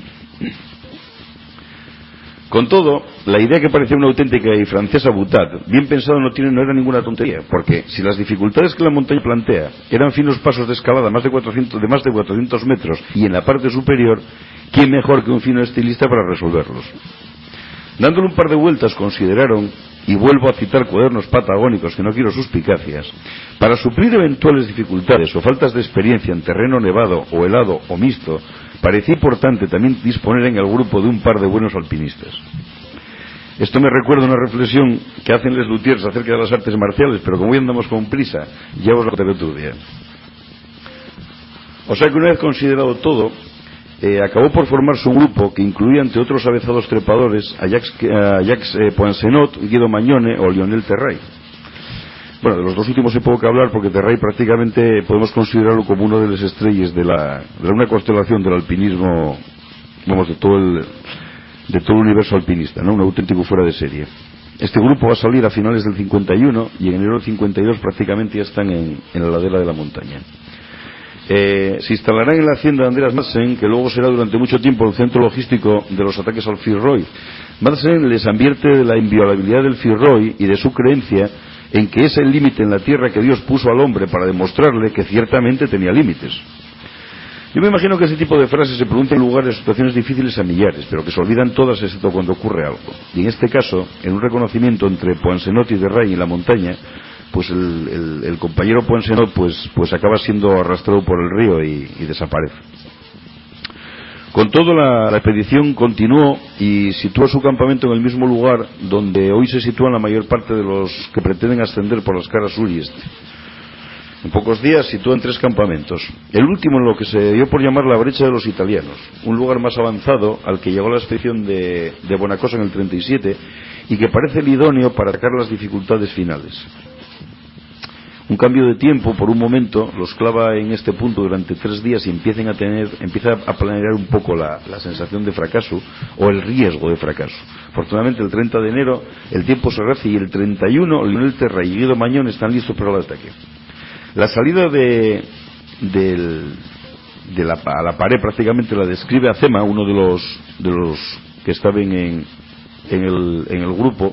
Con todo, la idea que parecía una auténtica y francesa boutade, bien pensado no tiene, no era ninguna tontería, porque si las dificultades que la montaña plantea eran finos pasos de escalada más de, cuatrocientos, de más de cuatrocientos metros y en la parte superior, ¿quién mejor que un fino estilista para resolverlos? Dándole un par de vueltas consideraron, y vuelvo a citar cuadernos patagónicos que no quiero suspicacias, para suplir eventuales dificultades o faltas de experiencia en terreno nevado o helado o mixto, parecía importante también disponer en el grupo de un par de buenos alpinistas. Esto me recuerda una reflexión que hacen les Luthiers acerca de las artes marciales, pero como hoy andamos con prisa, ya os lo contaré otro día. O sea que una vez considerado todo, eh, acabó por formarse un grupo que incluía, entre otros avezados trepadores, a Jacques, a Jacques eh, Poincenot, Guido Magnone o Lionel Terray. Bueno, de los dos últimos hay poco que hablar porque Terray prácticamente podemos considerarlo como uno de las estrellas de la de una constelación del alpinismo, vamos, de todo el de todo el universo alpinista, ¿no? Un auténtico fuera de serie. Este grupo va a salir a finales del cincuenta y uno y en enero del cincuenta y dos prácticamente ya están en, en la ladera de la montaña. Eh, se instalarán en la hacienda de Andreas Madsen, que luego será durante mucho tiempo el centro logístico de los ataques al Fitzroy. Madsen les advierte de la inviolabilidad del Fitzroy y de su creencia en que es el límite en la tierra que Dios puso al hombre para demostrarle que ciertamente tenía límites. Yo me imagino que ese tipo de frases se pronuncian en lugares de situaciones difíciles a millares, pero que se olvidan todas excepto cuando ocurre algo. Y en este caso, en un reconocimiento entre Poincenot y Terray en la montaña, pues el, el, el compañero Poincenot pues, pues acaba siendo arrastrado por el río y, y desaparece. Con todo, la, la expedición continuó y situó su campamento en el mismo lugar donde hoy se sitúan la mayor parte de los que pretenden ascender por las caras sur y este. En pocos días sitúan tres campamentos. El último en lo que se dio por llamar la brecha de los italianos, un lugar más avanzado al que llegó la expedición de, de Buonacosa en el treinta y siete y que parece el idóneo para atacar las dificultades finales. Un cambio de tiempo, por un momento, los clava en este punto durante tres días y empiezan a tener, empieza a planear un poco la, la sensación de fracaso o el riesgo de fracaso. Afortunadamente, el treinta de enero el tiempo se rece y el treinta y uno Lionel Terray y Guido Magnone están listos para el ataque. La salida de, del, de la, a la pared prácticamente la describe Acema, uno de los, de los que estaban en, en, el, en el grupo,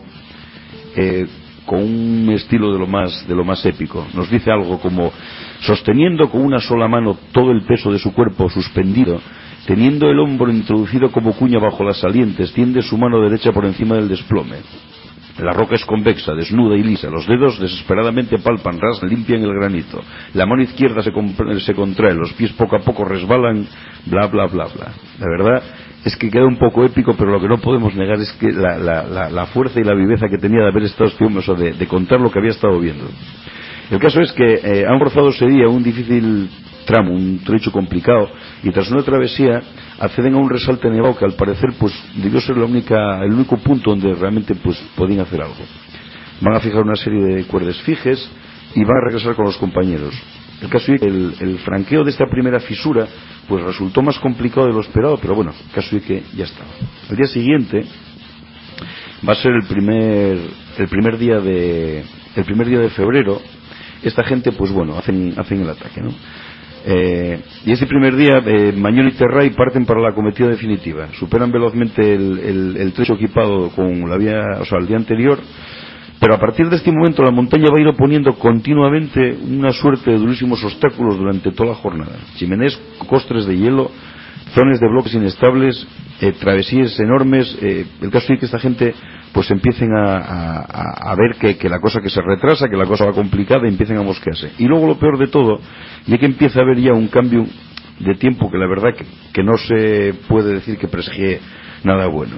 eh, con un estilo de lo más de lo más épico. Nos dice algo como: sosteniendo con una sola mano todo el peso de su cuerpo suspendido, teniendo el hombro introducido como cuña bajo las salientes, tiende su mano derecha por encima del desplome. La roca es convexa, desnuda y lisa. Los dedos desesperadamente palpan, rasgan, limpian el granito. La mano izquierda se, se contrae, los pies poco a poco resbalan, bla, bla, bla, bla. La verdad es que queda un poco épico, pero lo que no podemos negar es que la, la, la, la fuerza y la viveza que tenía de haber estado este hombre, o sea, de, de contar lo que había estado viendo. El caso es que eh, han forzado ese día un difícil tramo, un trecho complicado, y tras una travesía acceden a un resalte nevado que al parecer pues debió ser la única, el único punto donde realmente pues podían hacer algo. Van a fijar una serie de cuerdas fijes y van a regresar con los compañeros. El caso es que el, el franqueo de esta primera fisura pues resultó más complicado de lo esperado, pero bueno, el caso es que ya estaba. El día siguiente va a ser el primer el primer día de el primer día de febrero. Esta gente pues bueno hacen hacen el ataque, ¿no? Eh, y ese primer día eh, Magnone y Terray parten para la acometida definitiva. Superan velozmente el, el, el trecho equipado con la vía, o sea, el día anterior, pero a partir de este momento la montaña va a ir oponiendo continuamente una suerte de durísimos obstáculos durante toda la jornada. Chimeneas, costres de hielo, zonas de bloques inestables, eh, travesías enormes. Eh, el caso es que esta gente pues empiecen a, a, a ver que, que la cosa que se retrasa, que la cosa va complicada y empiecen a mosquearse. Y luego lo peor de todo, ya que empieza a haber ya un cambio de tiempo que la verdad que, que no se puede decir que presagie nada bueno.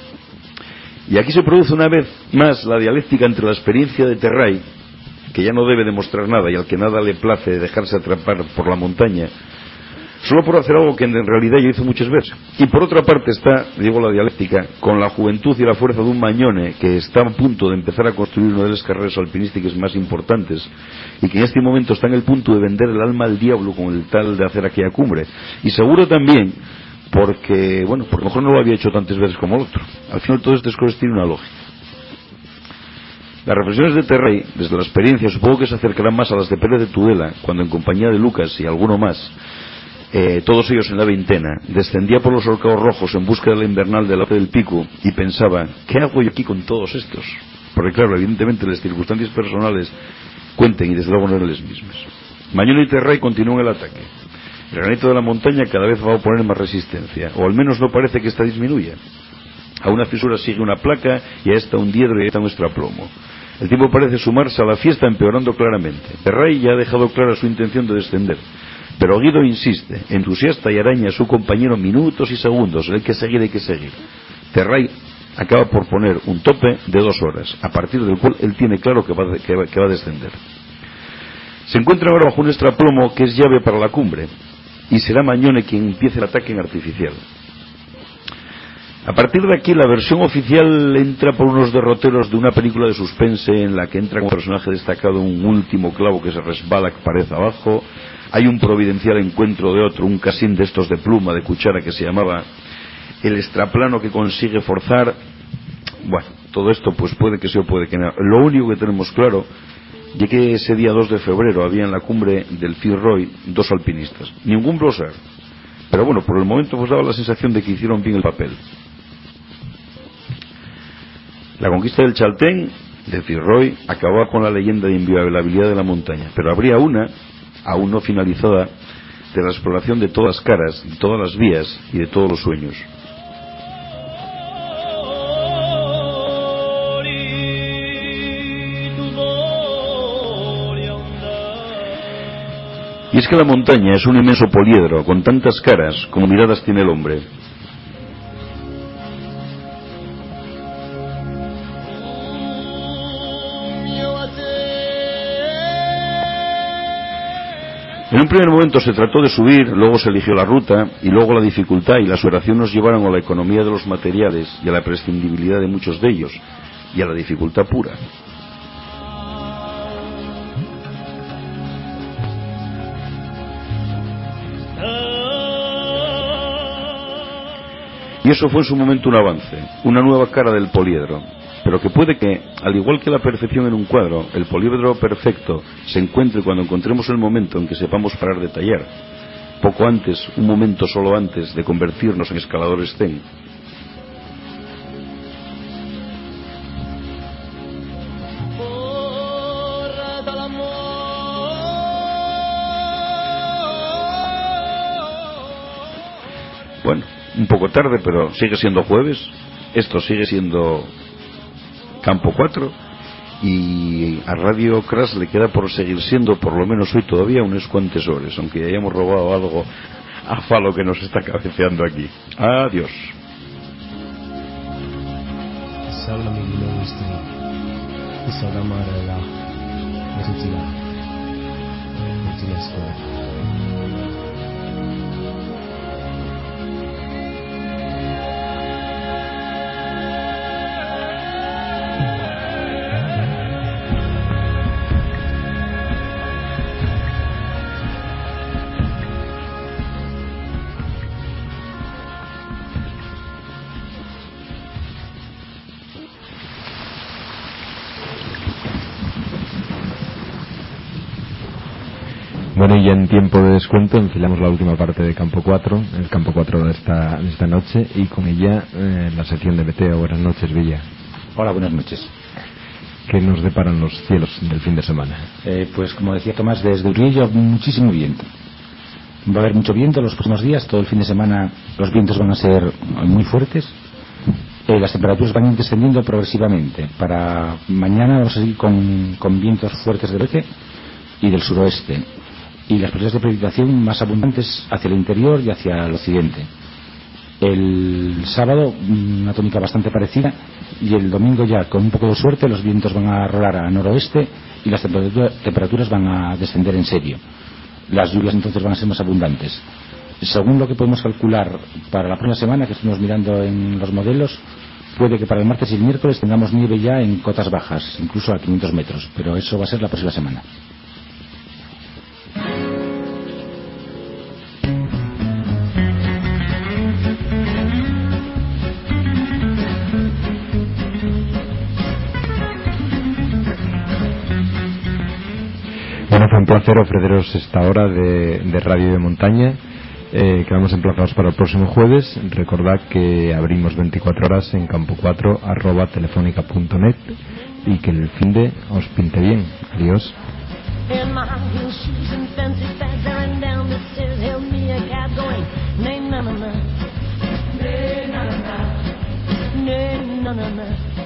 Y aquí se produce una vez más la dialéctica entre la experiencia de Terray, que ya no debe demostrar nada y al que nada le place dejarse atrapar por la montaña, solo por hacer algo que en realidad ya hizo muchas veces. Y por otra parte está, digo, la dialéctica con la juventud y la fuerza de un Magnone que está a punto de empezar a construir una de las carreras alpinísticas más importantes y que en este momento está en el punto de vender el alma al diablo con el tal de hacer aquella cumbre. Y seguro también porque, bueno, por lo mejor no lo había hecho tantas veces como el otro. Al final todas estas cosas tienen una lógica. Las reflexiones de Terray, desde la experiencia, supongo que se acercarán más a las de Pérez de Tudela, cuando en compañía de Lucas y alguno más eh, todos ellos en la veintena, descendía por los Horcaos Rojos en busca del invernal del Alto del Pico y pensaba, ¿qué hago yo aquí con todos estos? Porque claro, evidentemente las circunstancias personales cuenten y desde luego no eran las mismas. Mañón y Terray continúan el ataque. El granito de la montaña cada vez va a oponer más resistencia, o al menos no parece que esta disminuya. A una fisura sigue una placa y a esta un diedro y a esta un extraplomo. El tiempo parece sumarse a la fiesta, empeorando claramente. Terray ya ha dejado clara su intención de descender, pero Guido insiste, entusiasta, y araña a su compañero minutos y segundos. Hay que seguir, hay que seguir. Terray acaba por poner un tope de dos horas, a partir del cual él tiene claro que va, que va, que va a descender. Se encuentra ahora bajo un extraplomo que es llave para la cumbre, y será Mañone quien empiece el ataque en artificial. A partir de aquí la versión oficial entra por unos derroteros de una película de suspense en la que entra como personaje destacado un último clavo que se resbala pared abajo. Hay un providencial encuentro de otro, un casín de estos de pluma, de cuchara, que se llamaba el extraplano, que consigue forzar. Bueno, todo esto pues puede que sí o puede que no. Lo único que tenemos claro es que ese día dos de febrero había en la cumbre del Fitzroy dos alpinistas, ningún brosser, pero bueno, por el momento pues daba la sensación de que hicieron bien el papel. La conquista del Chaltén, del Fitzroy, acababa con la leyenda de inviolabilidad de la montaña, pero habría una, aún no finalizada, de la exploración de todas las caras, de todas las vías y de todos los sueños. Y es que la montaña es un inmenso poliedro, con tantas caras como miradas tiene el hombre. En un primer momento se trató de subir, luego se eligió la ruta, y luego la dificultad y la superación nos llevaron a la economía de los materiales y a la prescindibilidad de muchos de ellos, y a la dificultad pura. Y eso fue en su momento un avance, una nueva cara del poliedro, pero que puede que, al igual que la perfección en un cuadro, el poliedro perfecto se encuentre cuando encontremos el momento en que sepamos parar de tallar, poco antes, un momento solo antes de convertirnos en escaladores zen. Bueno, un poco tarde, pero sigue siendo jueves, esto sigue siendo Campo cuatro, y a Radio Crash le queda por seguir siendo, por lo menos hoy todavía, unas cuantas horas, aunque hayamos robado algo a Falo que nos está cabeceando aquí. Adiós. Bueno, y ya en tiempo de descuento enfilamos la última parte de Campo cuatro, el Campo cuatro de esta, de esta noche, y con ella eh, la sección de Meteo. Buenas noches, Villa. Hola, buenas noches. ¿Qué nos deparan los cielos del fin de semana? Eh, pues como decía Tomás, desde Urriello muchísimo viento. Va a haber mucho viento los próximos días, todo el fin de semana los vientos van a ser muy fuertes. Eh, las temperaturas van a ir descendiendo progresivamente. Para mañana vamos a seguir con, con vientos fuertes del oeste y del suroeste, y las probabilidades de precipitación más abundantes hacia el interior y hacia el occidente. El sábado una tónica bastante parecida, y el domingo ya con un poco de suerte los vientos van a rolar a noroeste y las temperatura, temperaturas van a descender en serio. Las lluvias entonces van a ser más abundantes. Según lo que podemos calcular para la próxima semana, que estamos mirando en los modelos, puede que para el martes y el miércoles tengamos nieve ya en cotas bajas, incluso a quinientos metros, pero eso va a ser la próxima semana. Bueno, fue un placer ofreceros esta hora de, de radio de montaña, Eh, quedamos emplazados para el próximo jueves. Recordad que abrimos veinticuatro horas en campo cuatro arroba telefónica punto net y que el fin de os pinte bien. Adiós. In my heel shoes and fancy fads, tearing down the stairs, hailed me a cab going, nay, na na na, nay, na na na, nay, na na na.